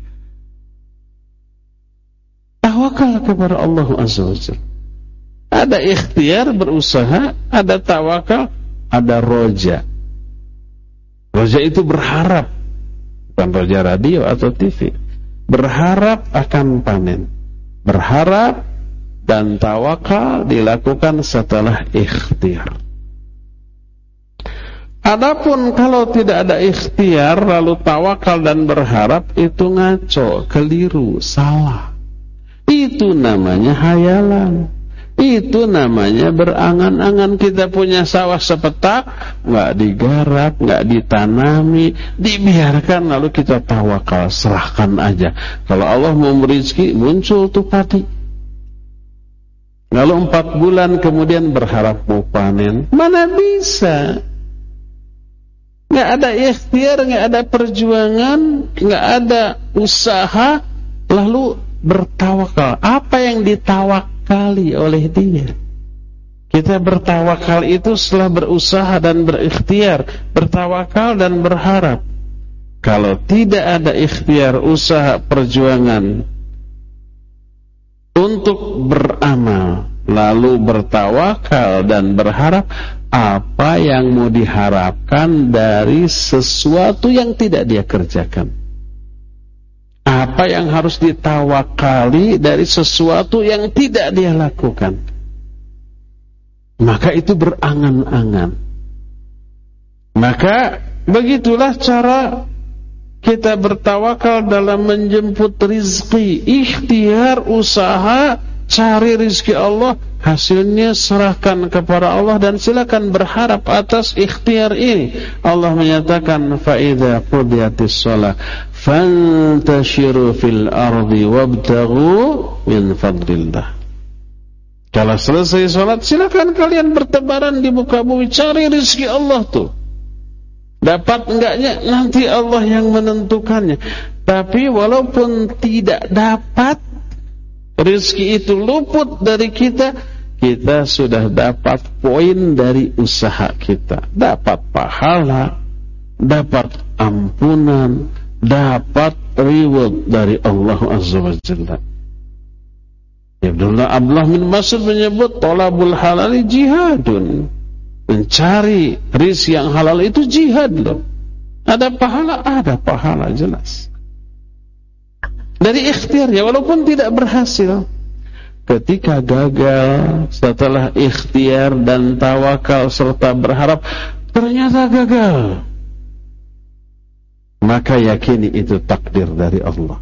A: Tawakal kepada Allah Azza wa Jalla. Ada ikhtiar berusaha, ada tawakal, ada roja. Roja itu berharap, bukan roja radio atau TV. Berharap akan panen. Berharap dan tawakal dilakukan setelah ikhtiar. Adapun kalau tidak ada ikhtiar lalu tawakal dan berharap, itu ngaco, keliru, salah. Itu namanya hayalan. Itu namanya berangan-angan. Kita punya sawah sepetak, nggak digarap, nggak ditanami, dibiarkan lalu kita tawakal, serahkan aja. Kalau Allah mau rezeki, muncul tuh padi. Lalu 4 bulan kemudian berharap mau panen, mana bisa? Nggak ada ikhtiar, nggak ada perjuangan, nggak ada usaha, lalu bertawakal. Apa yang ditawakali oleh dia? Kita bertawakal itu setelah berusaha dan berikhtiar, bertawakal dan berharap. Kalau tidak ada ikhtiar, usaha, perjuangan untuk beramal, lalu bertawakal dan berharap, apa yang mau diharapkan dari sesuatu yang tidak dia kerjakan? Apa yang harus ditawakali dari sesuatu yang tidak dia lakukan? Maka itu berangan-angan. Maka begitulah cara kita bertawakal dalam menjemput rizki. Ikhtiar, usaha, cari rizki Allah, hasilnya serahkan kepada Allah dan silakan berharap atas ikhtiar ini. Allah menyatakan, فَإِذَا قُضِيَتِ الصَّلَاةُ فَانْتَشِرُوا فِي الْأَرْضِ وَابْتَغُوا مِنْ فَضْلِ اللَّهِ. Kalau selesai sholat, silakan kalian bertebaran di muka bumi, cari rizki Allah tuh. Dapat enggaknya nanti Allah yang menentukannya. Tapi walaupun tidak dapat, rezeki itu luput dari kita, kita sudah dapat poin dari usaha kita. Dapat pahala, dapat ampunan, dapat reward dari Allah Azza wa Jalla. Abdullah bin Mas'ud menyebut thalabul halali jihadun. Mencari rizki yang halal itu jihad loh. Ada pahala jelas. dari ikhtiarnya walaupun tidak berhasil. Ketika gagal setelah ikhtiar dan tawakal serta berharap ternyata gagal, maka yakini itu takdir dari Allah.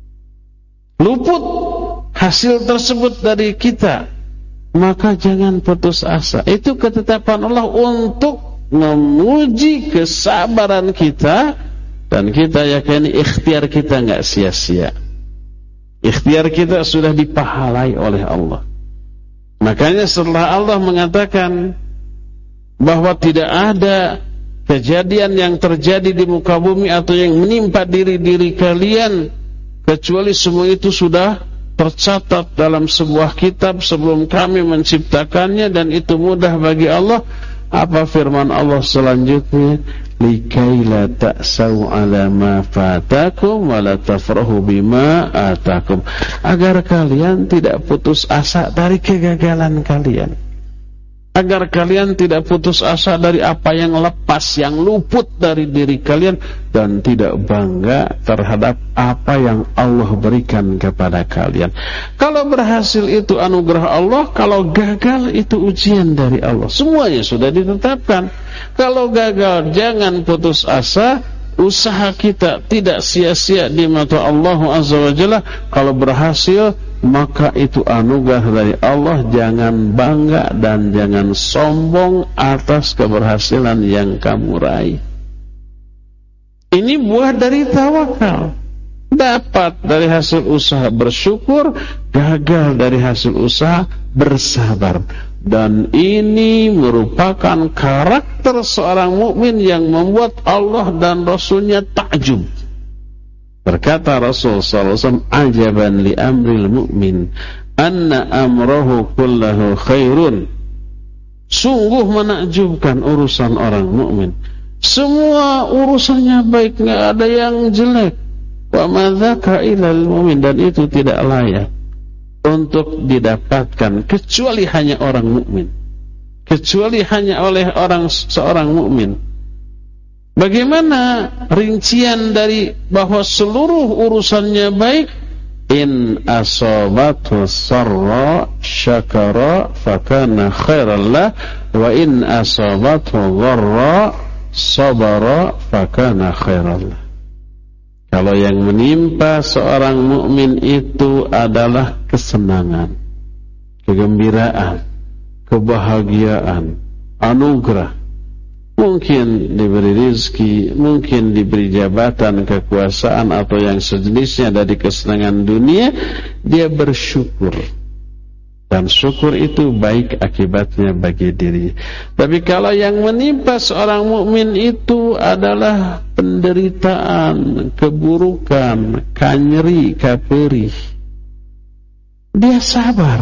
A: Luput hasil tersebut dari kita, maka jangan putus asa. Itu ketetapan Allah untuk menguji kesabaran kita, dan kita yakini ikhtiar kita enggak sia-sia. Ikhtiar kita sudah dipahalai oleh Allah. Makanya setelah Allah mengatakan bahwa tidak ada kejadian yang terjadi di muka bumi atau yang menimpa diri-diri kalian kecuali semua itu sudah tercatat dalam sebuah kitab sebelum kami menciptakannya, dan itu mudah bagi Allah. Apa firman Allah selanjutnya? Likai la ta'sau ala ma fatakum wa la tafrahu bima atakum. Agar kalian tidak putus asa dari kegagalan kalian. Agar kalian tidak putus asa dari apa yang lepas, yang luput dari diri kalian, dan tidak bangga terhadap apa yang Allah berikan kepada kalian. Kalau berhasil itu anugerah Allah, kalau gagal itu ujian dari Allah. Semuanya sudah ditetapkan. Kalau gagal jangan putus asa, usaha kita tidak sia-sia di mata Allah Azza wa Jalla. Kalau berhasil maka itu anugerah dari Allah. Jangan bangga dan jangan sombong atas keberhasilan yang kamu raih. Ini buah dari tawakal. Dapat dari hasil usaha bersyukur, gagal dari hasil usaha bersabar. Dan ini merupakan karakter seorang mukmin yang membuat Allah dan Rasulnya takjub. Berkata Rasul sallallahu alaihi wasallam, "Ajaban li amril mu'min, anna amrahu kullahu khairun." Sungguh menakjubkan urusan orang mukmin. Semua urusannya baik, enggak ada yang jelek. Wa madzaka ilal mu'min, dan itu tidak layak untuk didapatkan kecuali hanya orang mukmin. Kecuali hanya oleh seorang mukmin. Bagaimana rincian dari bahwa seluruh urusannya baik? In asabathu sarra syakara fakana khairan lah, wa in asabathu dharra sabara fakana khairan lah. Kalau yang menimpa seorang mukmin itu adalah kesenangan, kegembiraan, kebahagiaan, anugerah. Mungkin diberi rezeki, mungkin diberi jabatan, kekuasaan atau yang sejenisnya dari kesenangan dunia, dia bersyukur. Dan syukur itu baik akibatnya bagi diri. Tapi kalau yang menimpa seorang mukmin itu adalah penderitaan, keburukan, kanyeri, kaperih, dia sabar.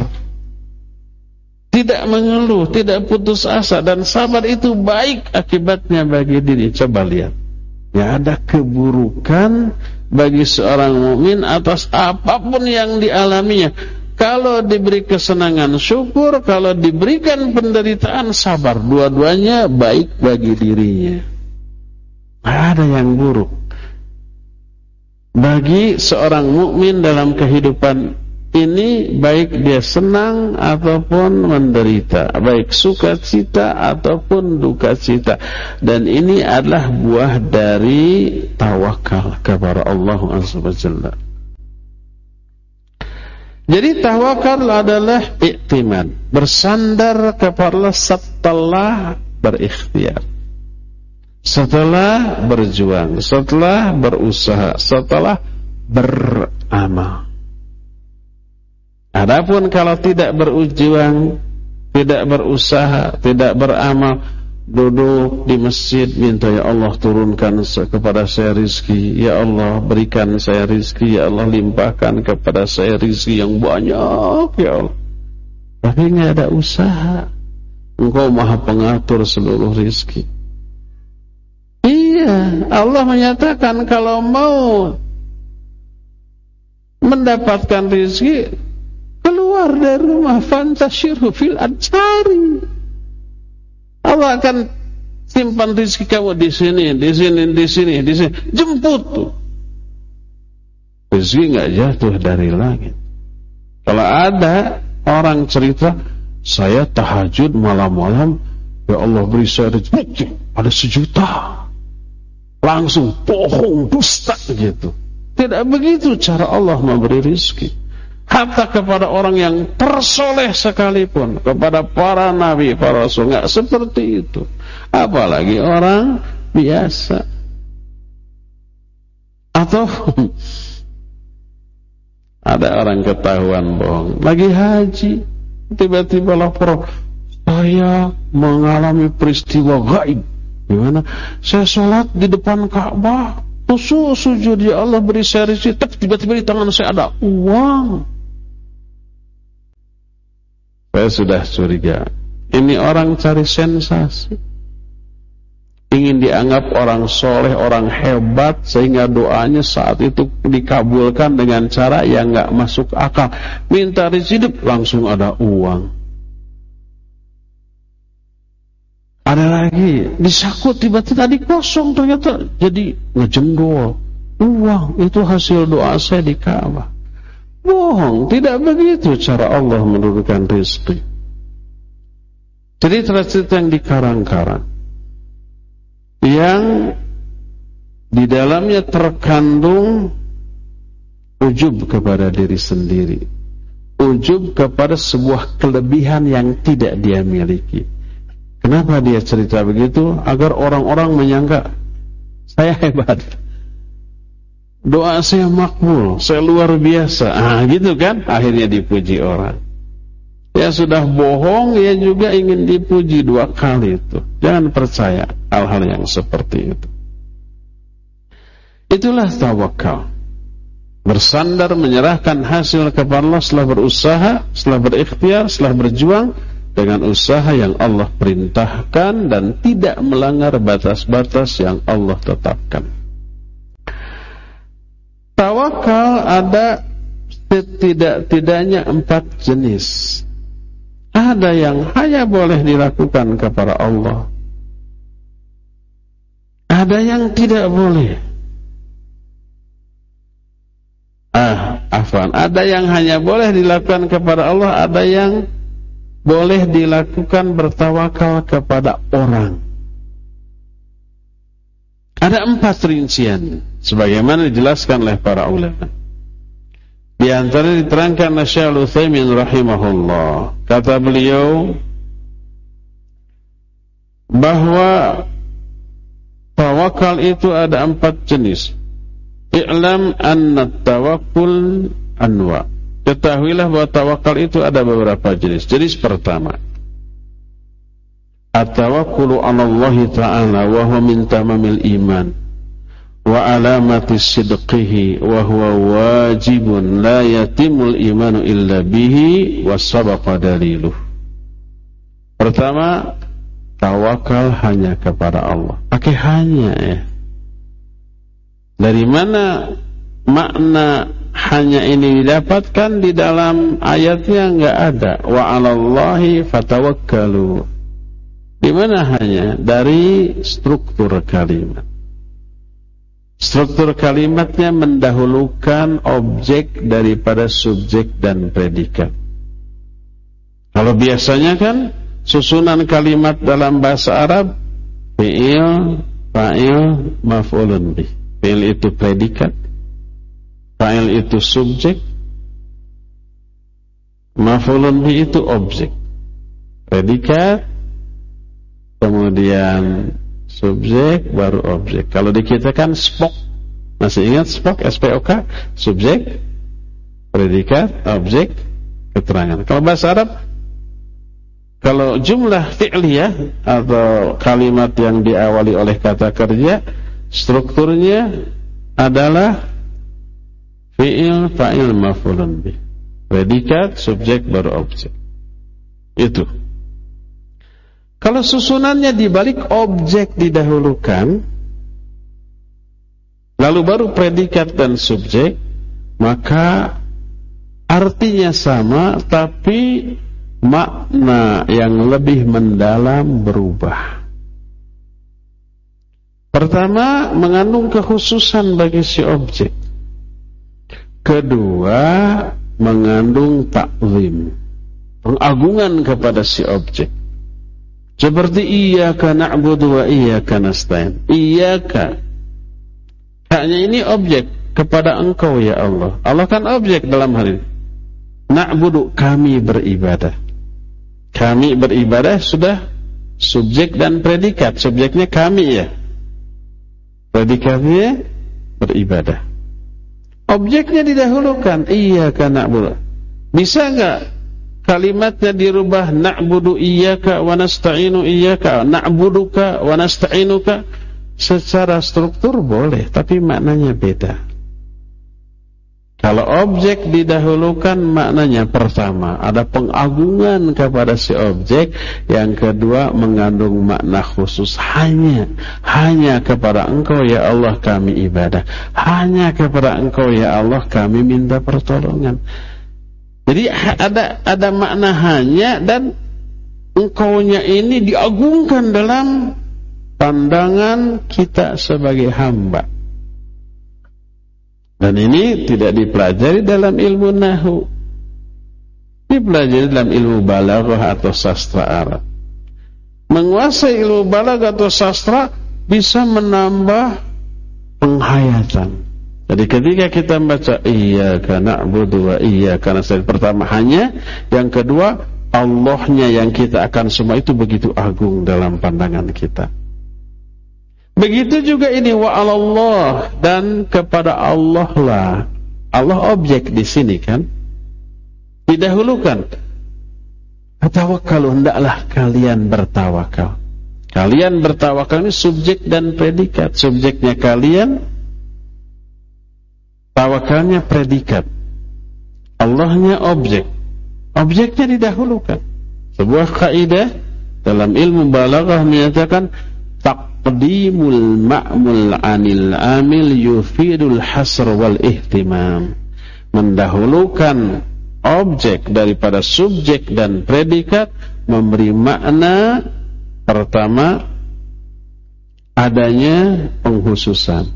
A: Tidak mengeluh, tidak putus asa, dan sabar itu baik akibatnya bagi diri. Coba lihat, ya, ada keburukan bagi seorang mukmin atas apapun yang dialaminya. Kalau diberi kesenangan syukur, kalau diberikan penderitaan sabar. Dua-duanya baik bagi dirinya. Tidak ada yang buruk bagi seorang mukmin dalam kehidupan ini, baik dia senang ataupun menderita, baik sukacita ataupun dukacita. Dan ini adalah buah dari tawakal kepada Allah Azza wa Jalla. Jadi tawakal adalah iktimad, bersandar kepada Allah setelah berikhtiar, setelah berjuang, setelah berusaha, setelah beramal. Adapun kalau tidak berjuang, tidak berusaha, tidak beramal, duduk di masjid minta, ya Allah turunkan kepada saya rizki, ya Allah berikan saya rizki, ya Allah limpahkan kepada saya rizki yang banyak, ya Allah. Tapi nggak ada usaha. Engkau maha pengatur seluruh rizki. Iya, Allah menyatakan kalau mau mendapatkan rizki, keluar dari rumah, fantashiru fil adjari. Allah akan simpan rezeki kamu di sini, di sini, di sini, di sini. Jemput tuh. rezeki nggak jatuh dari langit. Kalau ada orang cerita, saya tahajud malam-malam, ya Allah beri saya rezeki, ada 1 juta. Langsung bohong, dusta gitu. Tidak begitu cara Allah memberi rezeki. Hatta kepada orang yang tersoleh sekalipun, kepada para nabi, para rasul, nggak seperti itu. Apalagi orang biasa. Atau ada orang ketahuan bohong, lagi haji, tiba-tiba lapor, saya mengalami peristiwa gaib. Gimana? Saya sholat di depan Ka'bah, sujud, ya Allah beri saya rezeki, tiba-tiba di tangan saya ada uang. Saya sudah curiga, ini orang cari sensasi, ingin dianggap orang soleh, orang hebat, sehingga doanya saat itu dikabulkan dengan cara yang gak masuk akal. Minta rezeki, langsung ada uang. Ada lagi, disakut tiba-tiba tadi kosong, ternyata jadi ngejendol. Uang itu hasil doa saya di Ka'bah. Bohong, tidak begitu cara Allah menurunkan rezeki. Jadi cerita yang dikarang-karang, yang di dalamnya terkandung ujub kepada diri sendiri, ujub kepada sebuah kelebihan yang tidak dia miliki. Kenapa dia cerita begitu? Agar orang-orang menyangka saya hebat, doa saya makbul, saya luar biasa. Gitu kan, akhirnya dipuji orang. Ya sudah bohong, ya juga ingin dipuji 2 kali itu. Jangan percaya hal-hal yang seperti itu. Itulah tawakal. Bersandar, menyerahkan hasil kepada Allah setelah berusaha, setelah berikhtiar, setelah berjuang dengan usaha yang Allah perintahkan dan tidak melanggar batas-batas yang Allah tetapkan. Tawakal ada setidak-tidaknya 4 jenis. Ada yang hanya boleh dilakukan kepada Allah, ada yang tidak boleh. Ada yang hanya boleh dilakukan kepada Allah, ada yang boleh dilakukan bertawakal kepada orang. Ada 4 rincian sebagaimana dijelaskan oleh para ulama. Di antara diterangkan oleh Syekh Al-Utsaimin rahimahullah, kata beliau bahwa tawakal itu ada 4 jenis. I'lam anna tawakkul anwa. Ketahuilah bahwa tawakal itu ada beberapa jenis. Jenis pertama, at-tawakkulu 'ala Allah Ta'ala wa huwa min tamamil iman wa alamati sidqihi wa huwa wajibun la yatimul imanu illa bihi wa sabaqa daliluh. Pertama, tawakal hanya kepada Allah. Pakai hanya ya. Dari mana makna hanya ini didapatkan? Di dalam ayatnya enggak ada wa 'alallahi fatawakkalu. Di mana hanya? Dari struktur kalimat. Struktur kalimatnya mendahulukan objek daripada subjek dan predikat. Kalau biasanya kan susunan kalimat dalam bahasa Arab fi'il, fa'il, maf'ulun bih. Fi'il itu predikat, fa'il itu subjek, maf'ulun bih itu objek. Predikat, kemudian subjek, baru objek. Kalau di kita kan SPOK. Masih ingat SPOK? SPOK? Subjek, predikat, objek, keterangan. Kalau bahasa Arab, kalau jumlah fi'liyah atau kalimat yang diawali oleh kata kerja, strukturnya adalah fi'il, fa'il, maf'ulun bih. Predikat, subjek, baru objek. Itu. Kalau susunannya dibalik objek didahulukan, lalu baru predikat dan subjek, maka artinya sama, tapi makna yang lebih mendalam berubah. Pertama, mengandung kekhususan bagi si objek. kedua mengandung ta'zim, pengagungan kepada si objek. Seperti iyyaka na'budu wa iyyaka nasta'in. Iyyaka, haknya ini objek, kepada engkau ya Allah. Allah kan objek dalam hal ini. Na'budu, kami beribadah. Kami beribadah sudah subjek dan predikat. Subjeknya kami ya, predikatnya beribadah. Objeknya didahulukan, iyyaka na'budu. Bisa enggak kalimatnya dirubah na'budu iyyaka wa nasta'inu iyyaka, na'buduka wa nasta'inuka? Secara struktur boleh, tapi maknanya beda. Kalau objek didahulukan, maknanya pertama ada pengagungan kepada si objek, yang kedua mengandung makna khusus, hanya kepada engkau ya Allah kami ibadah, hanya kepada engkau ya Allah kami minta pertolongan. Jadi ada makna hanya, dan engkaunya ini diagungkan dalam pandangan kita sebagai hamba. Dan ini tidak dipelajari dalam ilmu nahwu, dipelajari dalam ilmu balaghah atau sastra Arab. Menguasai ilmu balaghah atau sastra bisa menambah penghayatan. Jadi ketika kita membaca iyyaka na'budu wa iyyaka nasta'in, pertama hanya, yang kedua Allahnya yang kita akan semua itu begitu agung dalam pandangan kita. Begitu juga ini wa 'alallah, dan kepada Allah lah. Allah objek di sini kan didahulukan. Tawakkalu, hendaklah kalian bertawakal. Kalian bertawakal ini subjek dan predikat. Subjeknya kalian, tawakalnya predikat. Allahnya objek. Objeknya didahulukan. Sebuah kaidah dalam ilmu balaghah menyatakan taqdimul ma'mul 'anil amil yufidul hasr wal ihtimam. Mendahulukan objek daripada subjek dan predikat memberi makna pertama adanya penghususan.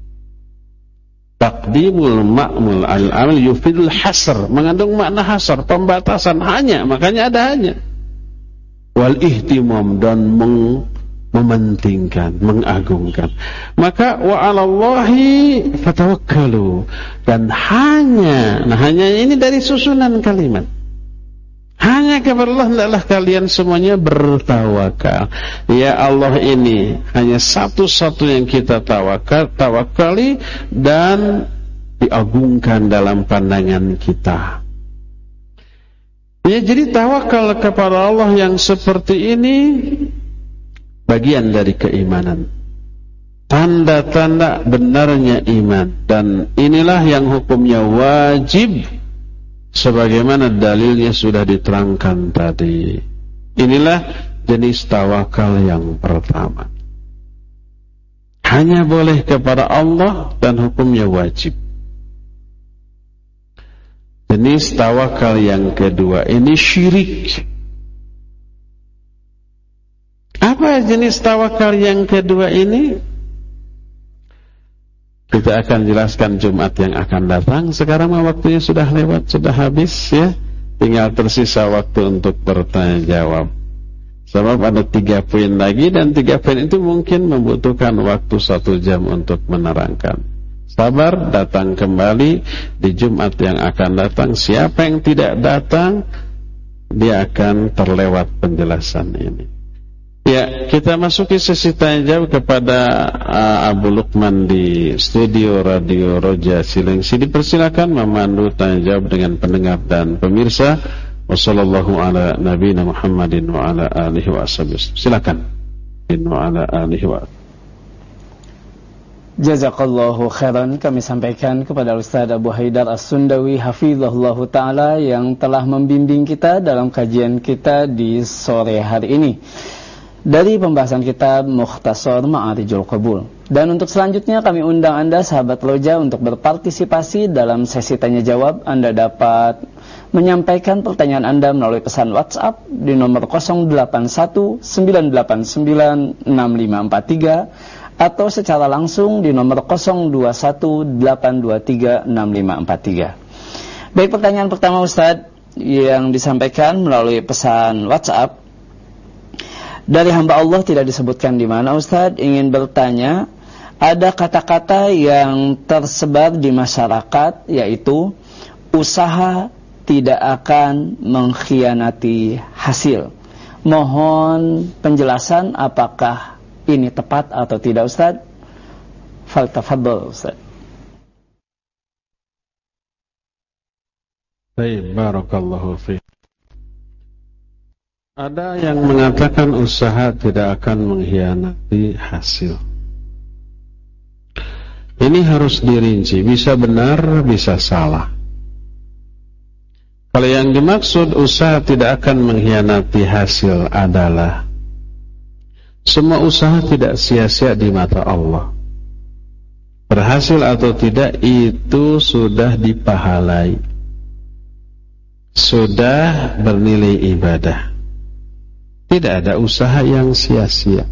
A: Taqdimul ma'mul 'anil amil yufidul hasr, mengandung makna hasr, pembatasan, hanya, makanya ada hanya. Wal ihtimam, dan mementingkan, mengagungkan. Maka wa 'alallahi fatawakkalu, dan hanya, nah hanya ini dari susunan kalimat. Hanya kepada Allah hendaklah kalian semuanya bertawakal. Ya Allah ini hanya satu-satu yang kita tawakali dan diagungkan dalam pandangan kita. Ya, jadi tawakal kepada Allah yang seperti ini bagian dari keimanan, tanda-tanda benarnya iman, dan inilah yang hukumnya wajib sebagaimana dalilnya sudah diterangkan tadi. Inilah jenis tawakal yang pertama, hanya boleh kepada Allah dan hukumnya wajib. Jenis tawakal yang kedua ini syirik. Apa jenis tawakal yang kedua ini? Kita akan jelaskan Jumat yang akan datang. Sekarang waktunya sudah lewat, sudah habis ya. Tinggal tersisa waktu untuk bertanya jawab. Sebab ada 3 poin lagi, dan 3 poin itu mungkin membutuhkan waktu 1 jam untuk menerangkan. Sabar, datang kembali di Jumat yang akan datang. Siapa yang tidak datang, dia akan terlewat penjelasan ini. Ya, kita masuki sesi tanya jawab kepada Abu Lukman di studio Radio Roja Cilengsi. Dipersilakan memandu tanya jawab dengan pendengar dan pemirsa. Wassallallahu ala nabiyina Muhammadin wa ala alihi wa ashabihi. Silakan. Wa ala alihi wa.
B: Jazakallahu khairan, kami sampaikan kepada Ustaz Abu Haidar As-Sundawi hafizahullahu taala yang telah membimbing kita dalam kajian kita di sore hari ini dari pembahasan kitab Mukhtasar Ma'arijul Qabul. Dan untuk selanjutnya kami undang Anda sahabat Roja untuk berpartisipasi dalam sesi tanya jawab. Anda dapat menyampaikan pertanyaan Anda melalui pesan WhatsApp di nomor 081 989 6543 atau secara langsung di nomor 0218236543. Baik, pertanyaan pertama Ustadz yang disampaikan melalui pesan WhatsApp dari hamba Allah, tidak disebutkan di mana Ustadz, ingin bertanya, ada kata-kata yang tersebar di masyarakat yaitu usaha tidak akan mengkhianati hasil. Mohon penjelasan apakah ini tepat atau tidak Ustadz? Faltafadhol Ustadz.
A: Baik, barakallahu fiik. Ada yang mengatakan usaha tidak akan mengkhianati hasil. Ini harus dirinci, bisa benar, bisa salah. Kalau yang dimaksud usaha tidak akan mengkhianati hasil adalah semua usaha tidak sia-sia di mata Allah. Berhasil atau tidak itu sudah dipahalai, sudah bernilai ibadah. Tidak ada usaha yang sia-sia.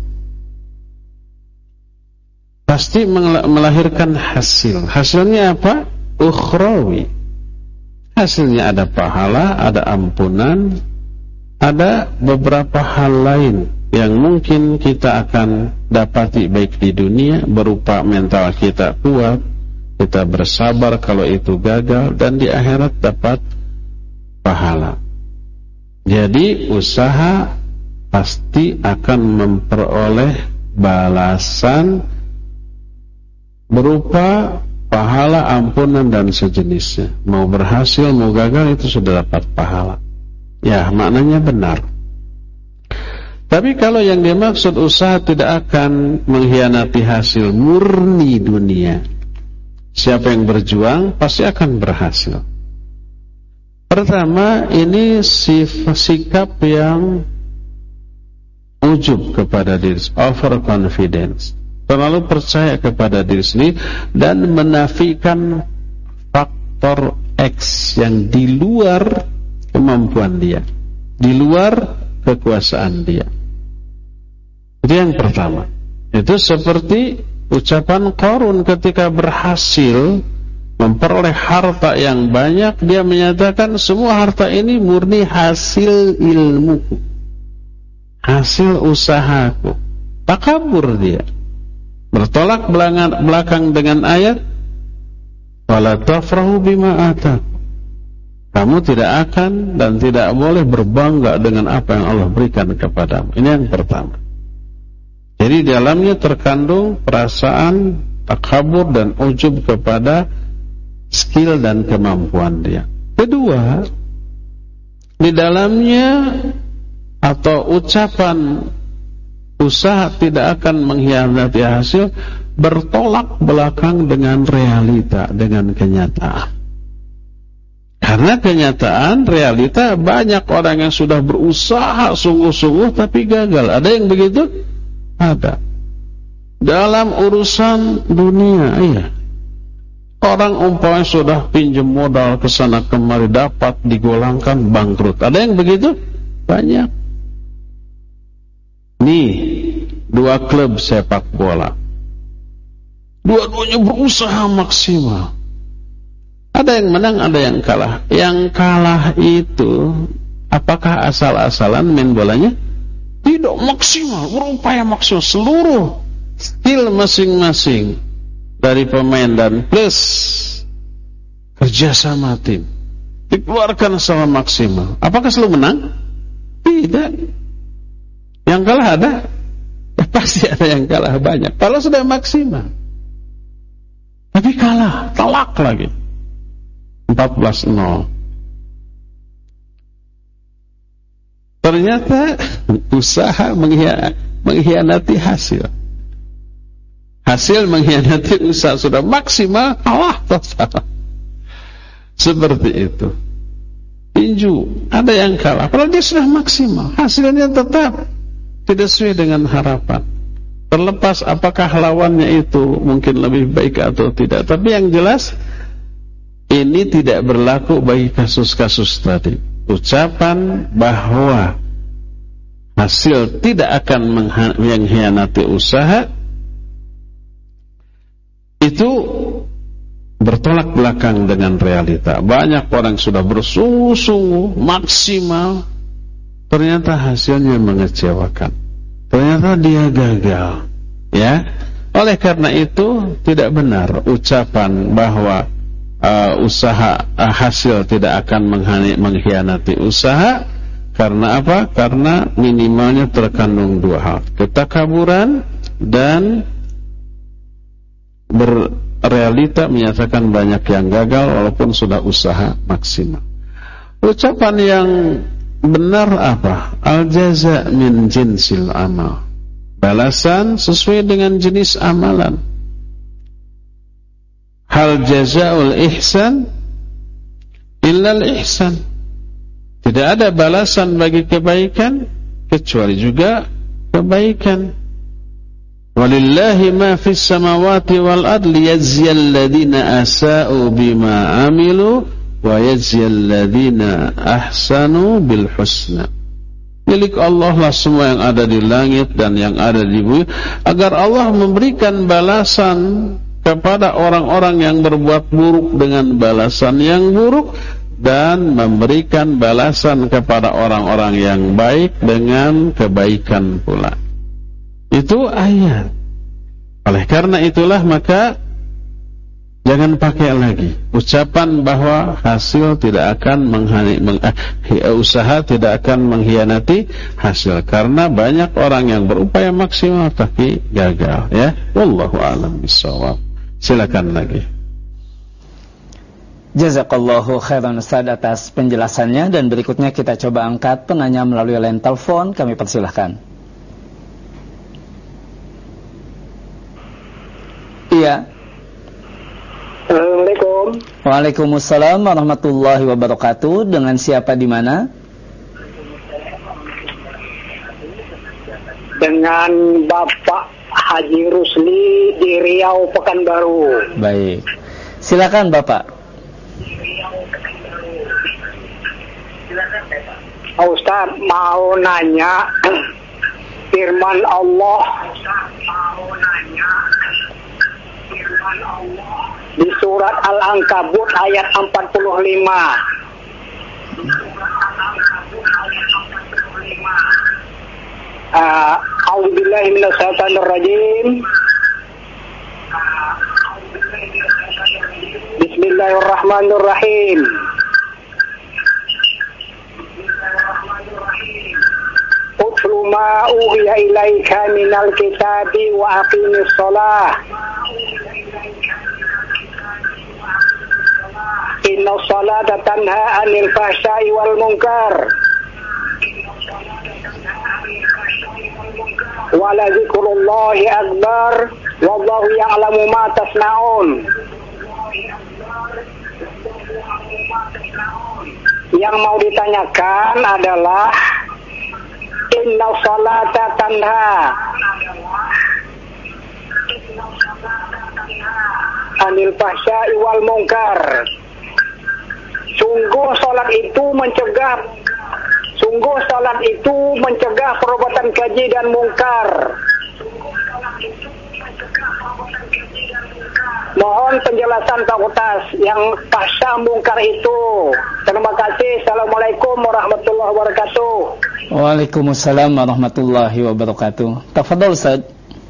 A: Pasti melahirkan hasil. Hasilnya apa? Ukhrawi. Hasilnya ada pahala, ada ampunan, ada beberapa hal lain yang mungkin kita akan dapati baik di dunia berupa mental kita kuat, kita bersabar kalau itu gagal, dan di akhirat dapat pahala. Jadi usaha pasti akan memperoleh balasan berupa pahala, ampunan dan sejenisnya. Mau berhasil, mau gagal, itu sudah dapat pahala. Ya, maknanya benar. Tapi kalau yang dimaksud usaha tidak akan mengkhianati hasil, murni dunia, siapa yang berjuang pasti akan berhasil. Pertama, ini sikap yang ujub kepada diri, overconfidence, terlalu percaya kepada diri sendiri dan menafikan faktor X yang di luar kemampuan dia, di luar kekuasaan dia. Itu yang pertama. Itu seperti ucapan Qarun ketika berhasil memperoleh harta yang banyak, dia menyatakan semua harta ini murni hasil ilmuku, hasil usahaku. Takabur dia, bertolak belakang dengan ayat wala tafrahu bima ataku. Kamu tidak akan dan tidak boleh berbangga dengan apa yang Allah berikan kepadamu. Ini yang pertama. Jadi di dalamnya terkandung perasaan takabur dan ujub kepada skill dan kemampuan dia. Kedua, di dalamnya atau ucapan usaha tidak akan mengkhianati hasil bertolak belakang dengan realita, dengan kenyataan. Karena kenyataan, realita, banyak orang yang sudah berusaha sungguh-sungguh tapi gagal. Ada yang begitu? Ada. Dalam urusan dunia, iya. Orang umpamanya sudah pinjam modal ke sana kemari, dapat digolangkan bangkrut. Ada yang begitu? Banyak. Nih, 2 klub sepak bola, dua-duanya berusaha maksimal. Ada yang menang, ada yang kalah. Yang kalah itu apakah asal-asalan main bolanya? Tidak, maksimal, berupaya maksimal. Seluruh skill masing-masing dari pemain dan plus kerjasama tim dikeluarkan secara maksimal. Apakah selalu menang? Tidak. Yang kalah ada? Ya, pasti ada yang kalah banyak. Kalau sudah maksimal, tapi kalah, telak lagi 14-0. Ternyata usaha mengkhianati hasil. Hasil mengkhianati usaha, sudah maksimal, kalah total. Seperti itu. Tinju, ada yang kalah, padahal dia sudah maksimal, hasilnya tetap tidak sesuai dengan harapan. Terlepas apakah lawannya itu mungkin lebih baik atau tidak. Tapi yang jelas, ini tidak berlaku bagi kasus-kasus tadi. Ucapan bahwa hasil tidak akan mengkhianati usaha itu bertolak belakang dengan realita. Banyak orang sudah bersungguh-sungguh maksimal, ternyata hasilnya mengecewakan. Ternyata dia gagal. Ya, oleh karena itu tidak benar ucapan bahwa usaha hasil tidak akan mengkhianati usaha. Karena apa? Karena minimalnya terkandung dua hal: ketakaburan dan realita menyatakan banyak yang gagal walaupun sudah usaha maksimal. Ucapan yang benar apa? Al-jaza min jinsil amal. Balasan sesuai dengan jenis amalan. Hal jazaul ihsan illal ihsan. Tidak ada balasan bagi kebaikan kecuali juga kebaikan. Walillahi ma fis samawati wal ardi yajziyal ladzina asa'u bima amilu wa yajziyal ladzina ahsanu bil husna. Milik Allah lah semua yang ada di langit dan yang ada di bumi, agar Allah memberikan balasan kepada orang-orang yang berbuat buruk dengan balasan yang buruk, dan memberikan balasan kepada orang-orang yang baik dengan kebaikan pula. Itu ayat. Oleh karena itulah maka jangan pakai lagi ucapan bahwa hasil tidak akan usaha tidak akan mengkhianati hasil, karena banyak orang yang berupaya maksimal tapi gagal. Ya, wallahu a'lam bishawab. Silakan lagi.
B: Jazakallahu khairan Ustaz atas penjelasannya, dan berikutnya kita coba angkat penanya melalui line telepon. Kami persilahkan. Iya.
C: Assalamualaikum.
B: Waalaikumsalam warahmatullahi wabarakatuh. Dengan siapa di mana?
C: Dengan Bapak Haji Rusli di Riau, Pekanbaru.
B: Baik. Silakan Bapak.
C: Ustaz mau nanya firman Allah di surat Al-Ankabut ayat 45. A'udzubillahi minasyaitonir rajim. Bismillahirrahmanirrahim. Utlu ma uhiya ilaika minal kitabi wa aqimis shalah. Inna sholata tanha 'anil fahsya'i wal munkar. Wa la dzikrullahi akbar wallahu ya'lamu ma tasna'un. Yang mau ditanyakan adalah inna sholata tanha anil fahsya'i wal munkar. Sungguh salat itu mencegah perbuatan keji dan mungkar. Mohon penjelasan Pak Ustaz yang fahsya mungkar itu. Terima kasih. Assalamualaikum warahmatullahi wabarakatuh.
B: Waalaikumsalam warahmatullahi wabarakatuh. Tafadhol Ustaz.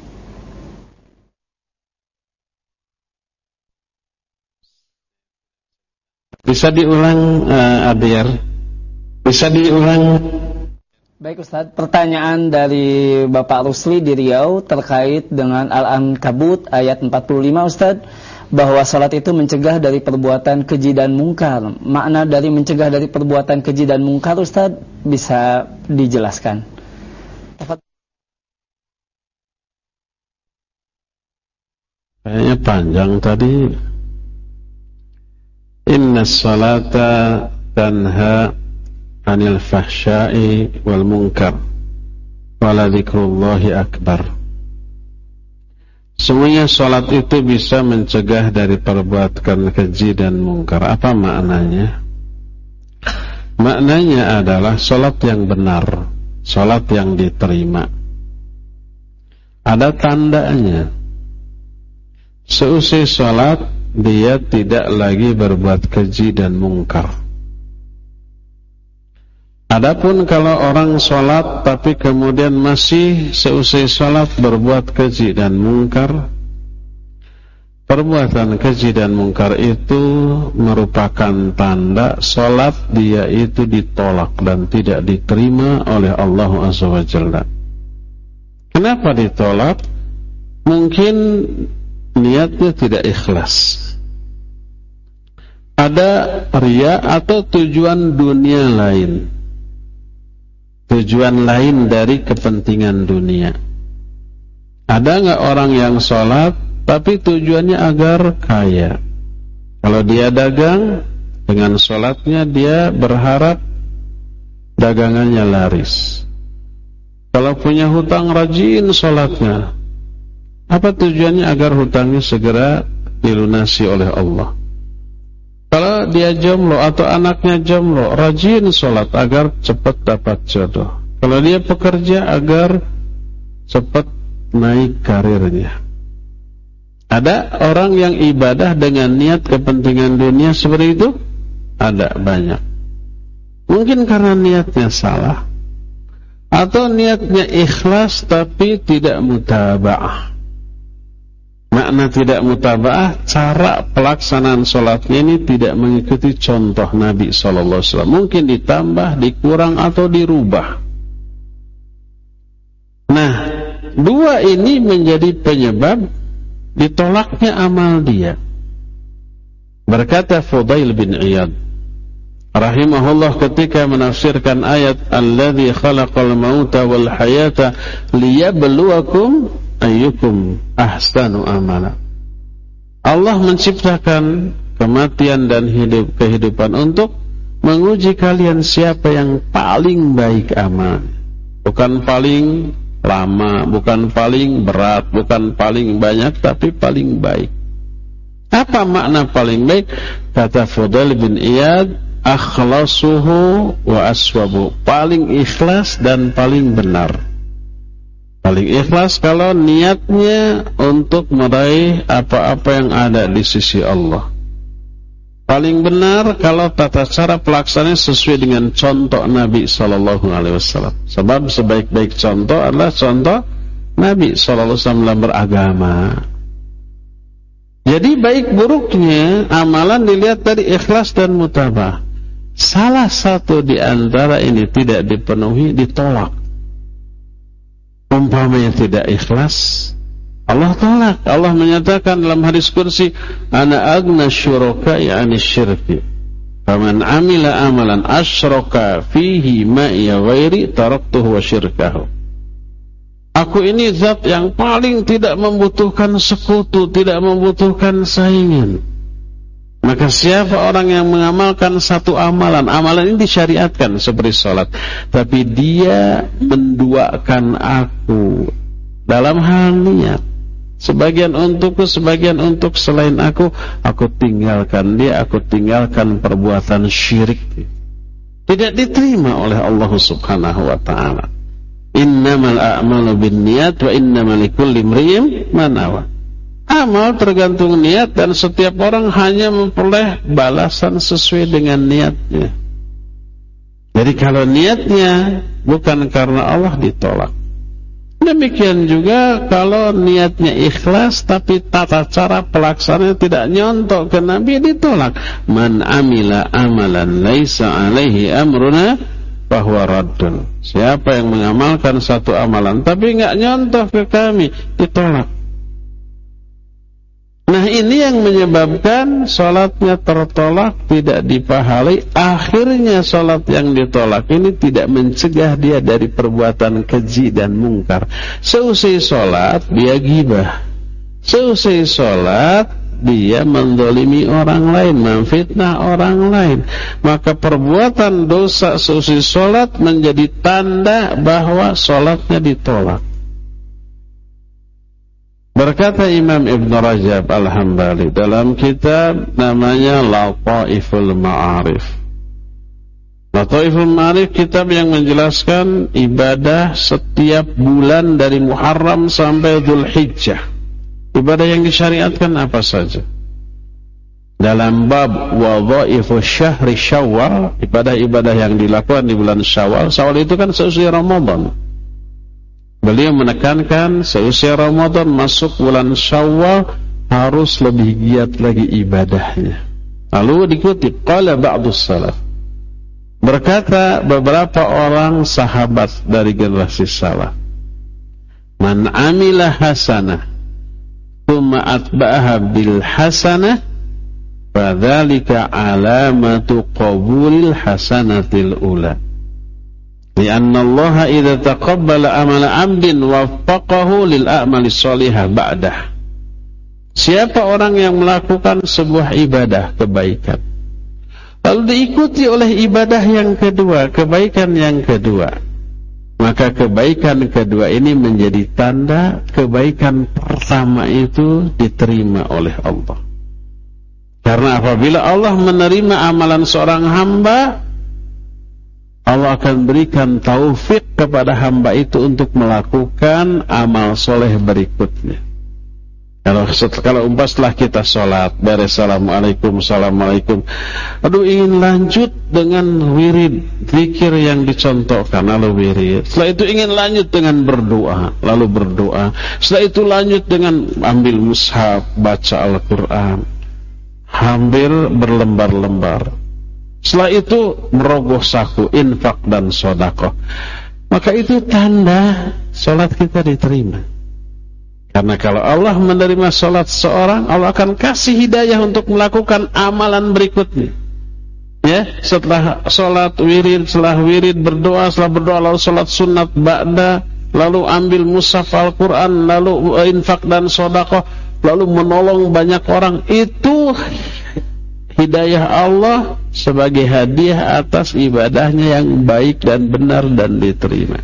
A: Bisa diulang Abiar? Bisa diulang?
B: Baik Ustaz, pertanyaan dari Bapak Rusli di Riau terkait dengan Al-Ankabut ayat 45 Ustaz, bahwa salat itu mencegah dari perbuatan keji dan mungkar. Makna dari mencegah dari perbuatan keji dan mungkar Ustaz bisa dijelaskan?
A: Kayaknya panjang tadi. Inna salata tanha anil fahsya'i wal munkar wala dzikrullahi akbar. Semuanya salat itu bisa mencegah dari perbuatan keji dan mungkar. Apa maknanya? Maknanya adalah salat yang benar, salat yang diterima. Ada tandanya. seusai sholat dia tidak lagi berbuat keji dan mungkar. Adapun kalau orang sholat tapi kemudian masih seusai sholat berbuat keji dan mungkar, perbuatan keji dan mungkar itu merupakan tanda sholat dia itu ditolak dan tidak diterima oleh Allah Azza wa Jalla. Kenapa ditolak? Mungkin niatnya tidak ikhlas, ada riya atau tujuan dunia lain, tujuan lain dari kepentingan dunia. Ada nggak orang yang sholat tapi tujuannya agar kaya? Kalau dia dagang, dengan sholatnya dia berharap dagangannya laris. Kalau punya hutang, rajin sholatnya. Apa tujuannya? Agar hutangnya segera dilunasi oleh Allah. Kalau dia jomblo atau anaknya jomblo, rajin sholat agar cepat dapat jodoh. Kalau dia pekerja, agar cepat naik karirnya. Ada orang yang ibadah dengan niat kepentingan dunia seperti itu? Ada, banyak. Mungkin karena niatnya salah, atau niatnya ikhlas tapi tidak mutaba'ah. Makna tidak mutaba'ah, cara pelaksanaan sholatnya ini tidak mengikuti contoh Nabi SAW. Mungkin ditambah, dikurang, atau dirubah. Nah, dua ini menjadi penyebab ditolaknya amal dia. Berkata Fudail bin Iyad rahimahullah ketika menafsirkan ayat alladzi khalaqal mauta wal hayata liyabluwakum ayyukum ahsanu amala. Allah menciptakan kematian dan kehidupan untuk menguji kalian siapa yang paling baik amal. Bukan paling lama, bukan paling berat, bukan paling banyak, tapi paling baik. Apa makna paling baik? Kata Fudail bin Iyad, akhlasuhu wa aswabu, paling ikhlas dan paling benar. Paling ikhlas kalau niatnya untuk meraih apa-apa yang ada di sisi Allah. Paling benar kalau tata cara pelaksananya sesuai dengan contoh Nabi SAW. Sebab sebaik-baik contoh adalah contoh Nabi SAW dalam beragama. Jadi baik buruknya amalan dilihat dari ikhlas dan mutabah. Salah satu di antara ini tidak dipenuhi, ditolak. Umpamanya tidak ikhlas, Allah tolak. Allah menyatakan dalam hadis kursi, ana agna syuraka'i 'anis syirki. Faman 'amila amalan asyraka fihi ma'iya ghairi taraktuhu wa syirkahu. Aku ini zat yang paling tidak membutuhkan sekutu, tidak membutuhkan saingan. Maka siapa orang yang mengamalkan satu amalan, amalan ini disyariatkan seperti sholat, tapi dia menduakan aku dalam hal niat, sebagian untukku, sebagian untuk selain aku tinggalkan dia, aku tinggalkan perbuatan syirik, tidak diterima oleh Allah Subhanahu wa ta'ala. Innamal a'malu binniyat wa innamal likulli imri'in ma nawa. Amal tergantung niat dan setiap orang hanya memperoleh balasan sesuai dengan niatnya. Jadi kalau niatnya bukan karena Allah, ditolak. Demikian juga kalau niatnya ikhlas tapi tata cara pelaksananya tidak nyontok ke Nabi, ditolak. Man amila amalan laisa alaihi amruna fahuwa raddun. Siapa yang mengamalkan satu amalan tapi enggak nyontok ke kami, ditolak. Nah, ini yang menyebabkan sholatnya tertolak, tidak dipahalai. Akhirnya sholat yang ditolak ini tidak mencegah dia dari perbuatan keji dan mungkar. Seusai sholat dia ghibah, seusai sholat dia mendolimi orang lain, memfitnah orang lain. Maka perbuatan dosa seusai sholat menjadi tanda bahwa sholatnya ditolak. Berkata Imam Ibn Rajab Al-Hambali dalam kitab namanya Lataiful Ma'arif. Lataiful Ma'arif kitab yang menjelaskan ibadah setiap bulan dari Muharram sampai Dzulhijjah. Ibadah yang disyariatkan apa saja? Dalam bab wadhaifu syahri Syawal, ibadah-ibadah yang dilakukan di bulan Syawal. Syawal itu kan seusia Ramadan. Beliau menekankan seusia Ramadan masuk bulan Syawal harus lebih giat lagi ibadahnya. Lalu dikutip qala ba'dus salaf, berkata beberapa orang sahabat dari generasi salaf, man amila hasanah thumma atba'aha bil hasanah fadzalika alamatu qabulil hasanatil ula. Lianna Allah idza taqabbala amala 'abdin waffaqahu lil a'mali shalihah ba'dah. Siapa orang yang melakukan sebuah ibadah kebaikan lalu diikuti oleh ibadah yang kedua, kebaikan yang kedua, maka kebaikan kedua ini menjadi tanda kebaikan pertama itu diterima oleh Allah. Karena apabila Allah menerima amalan seorang hamba, Allah akan berikan taufik kepada hamba itu untuk melakukan amal soleh berikutnya. Kalau setelah kita sholat, beres assalamualaikum, aduh ingin lanjut dengan wirid, zikir yang dicontohkan, lalu wirid. Setelah itu ingin lanjut dengan berdoa, lalu berdoa. Setelah itu lanjut dengan ambil mushaf, baca Al-Quran, hampir berlembar-lembar. Setelah itu merogoh saku, infak dan sedekah. Maka itu tanda sholat kita diterima. Karena kalau Allah menerima sholat seorang, Allah akan kasih hidayah untuk melakukan amalan berikutnya. Ya, setelah sholat wirid, setelah wirid berdoa, setelah berdoa lalu sholat sunat ba'da, lalu ambil mushaf Al-Quran, lalu infak dan sedekah, lalu menolong banyak orang. Itu hidayah Allah sebagai hadiah atas ibadahnya yang baik dan benar dan diterima.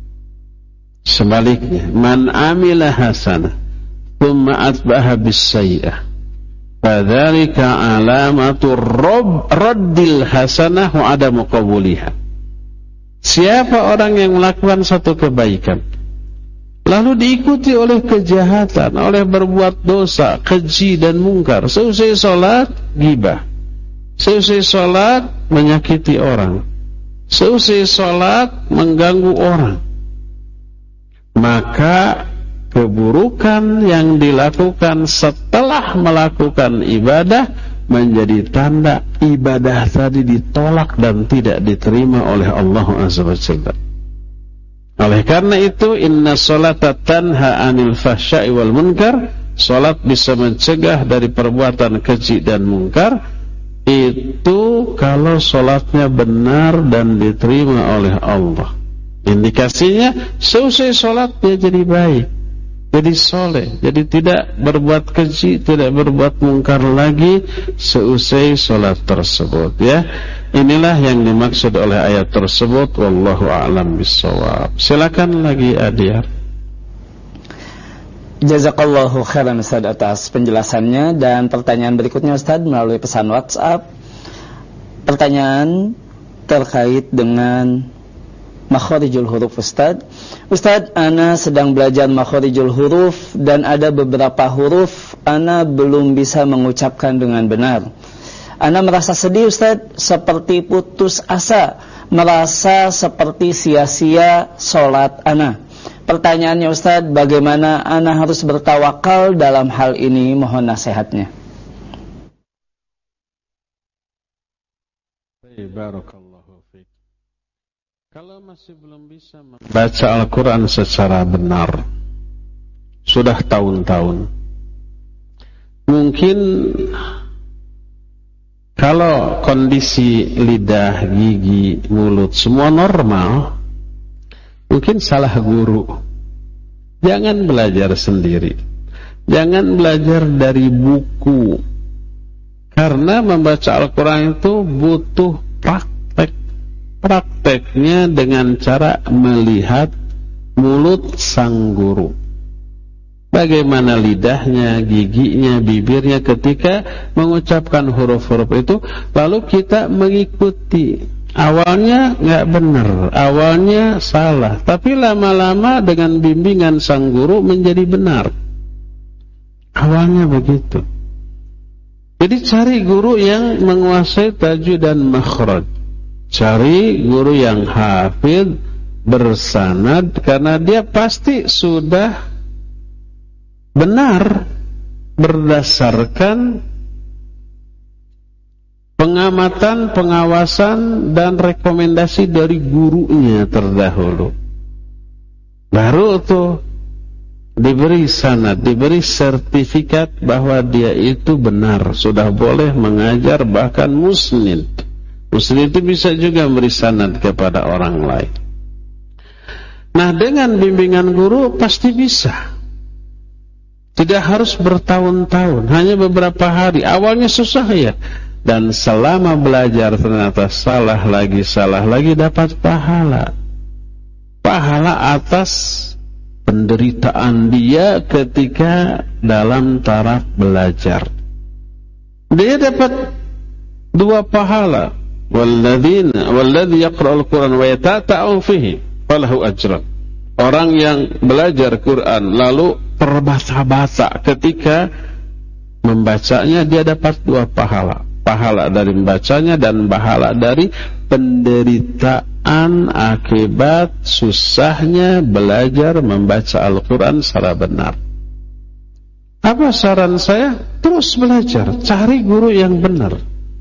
A: Sebaliknya, man amila hasanah thumma atba'aha bis-sayyi'ah fadzalika alamatu raddil hasanah wa adamu qabuliha. Siapa orang yang melakukan satu kebaikan lalu diikuti oleh kejahatan, oleh berbuat dosa, keji dan mungkar, seusai salat ghibah, seusai salat menyakiti orang, seusai salat mengganggu orang, maka keburukan yang dilakukan setelah melakukan ibadah menjadi tanda ibadah tadi ditolak dan tidak diterima oleh Allah Azza wa Jalla. Oleh karena itu, inna sholata tanha anil fahsya'i wal munkar, salat bisa mencegah dari perbuatan keji dan mungkar. Itu kalau salatnya benar dan diterima oleh Allah. Indikasinya seusai sholat dia jadi baik, jadi soleh, jadi tidak berbuat keji, tidak berbuat mungkar lagi seusai sholat tersebut. Ya, inilah yang dimaksud oleh ayat tersebut. Wallahu a'lam bishawab. Silakan lagi Adiar.
B: Jazakallahu khairan Ustaz atas penjelasannya. Dan pertanyaan berikutnya Ustaz melalui pesan WhatsApp. Pertanyaan terkait dengan makharijul huruf Ustaz. Ustaz, ana sedang belajar makharijul huruf dan ada beberapa huruf ana belum bisa mengucapkan dengan benar. Ana merasa sedih Ustaz, seperti putus asa, merasa seperti sia-sia sholat ana. Pertanyaannya Ustaz, bagaimana ana harus bertawakal dalam hal ini? Mohon nasihatnya.
A: Barakallahu fiik. Kalau masih belum bisa membaca Al-Quran secara benar, sudah tahun-tahun, mungkin kalau kondisi lidah, gigi, mulut semua normal, mungkin salah guru. Jangan belajar sendiri, jangan belajar dari buku, karena membaca Al-Quran itu butuh prakteknya dengan cara melihat mulut sang guru. Bagaimana lidahnya, giginya, bibirnya ketika mengucapkan huruf-huruf itu, lalu kita mengikuti. Awalnya nggak benar, awalnya salah, tapi lama-lama dengan bimbingan sang guru menjadi benar. Awalnya begitu. Jadi cari guru yang menguasai tajwid dan makhraj. Cari guru yang hafidh bersanad, karena dia pasti sudah benar berdasarkan pengamatan, pengawasan dan rekomendasi dari gurunya terdahulu. Baru tuh diberi sanad, diberi sertifikat bahwa dia itu benar, sudah boleh mengajar, bahkan musnid. Musnid itu bisa juga memberi sanad kepada orang lain. Nah, dengan bimbingan guru pasti bisa. Tidak harus bertahun-tahun, hanya beberapa hari. Awalnya susah ya, dan selama belajar ternyata salah lagi dapat pahala. Pahala atas penderitaan dia ketika dalam taraf belajar. Dia dapat 2 pahala. Walladzi yaqra'ul Qur'an wa yatata'u fihi falahu ajran. Orang yang belajar Quran lalu terbata-bata ketika membacanya, dia dapat 2 pahala. Pahala dari membacanya dan pahala dari penderitaan akibat susahnya belajar membaca Al-Quran secara benar. Apa saran saya? Terus belajar, cari guru yang benar.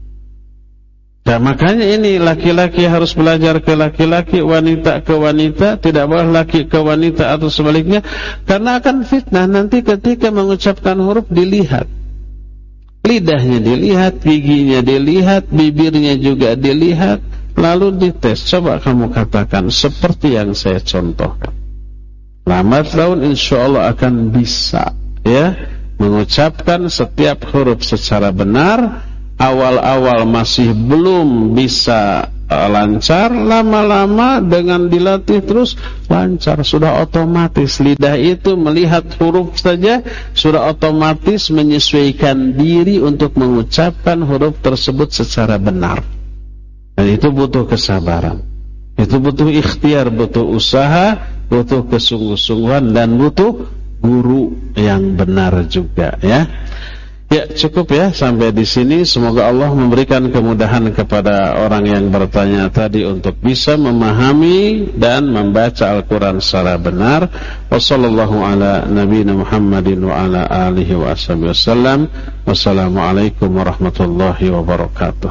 A: Nah, makanya ini laki-laki harus belajar ke laki-laki, wanita ke wanita, tidak boleh laki ke wanita atau sebaliknya, karena akan fitnah nanti ketika mengucapkan huruf dilihat. Lidahnya dilihat, giginya dilihat, bibirnya juga dilihat, lalu dites. Coba kamu katakan seperti yang saya contohkan. Lambat laun insya Allah akan bisa ya mengucapkan setiap huruf secara benar. Awal-awal masih belum bisa lancar, lama-lama dengan dilatih terus lancar. Sudah otomatis lidah itu melihat huruf saja sudah otomatis menyesuaikan diri untuk mengucapkan huruf tersebut secara benar. Dan itu butuh kesabaran, itu butuh ikhtiar, butuh usaha, butuh kesungguh-sungguhan, dan butuh guru yang benar juga ya. Ya, cukup ya sampai di sini. Semoga Allah memberikan kemudahan kepada orang yang bertanya tadi untuk bisa memahami dan membaca Al-Quran secara benar. Wassallallahu ala nabiyina Muhammadin wa ala alihi wa ashabihi wasallam. Wassalamualaikum warahmatullahi wabarakatuh.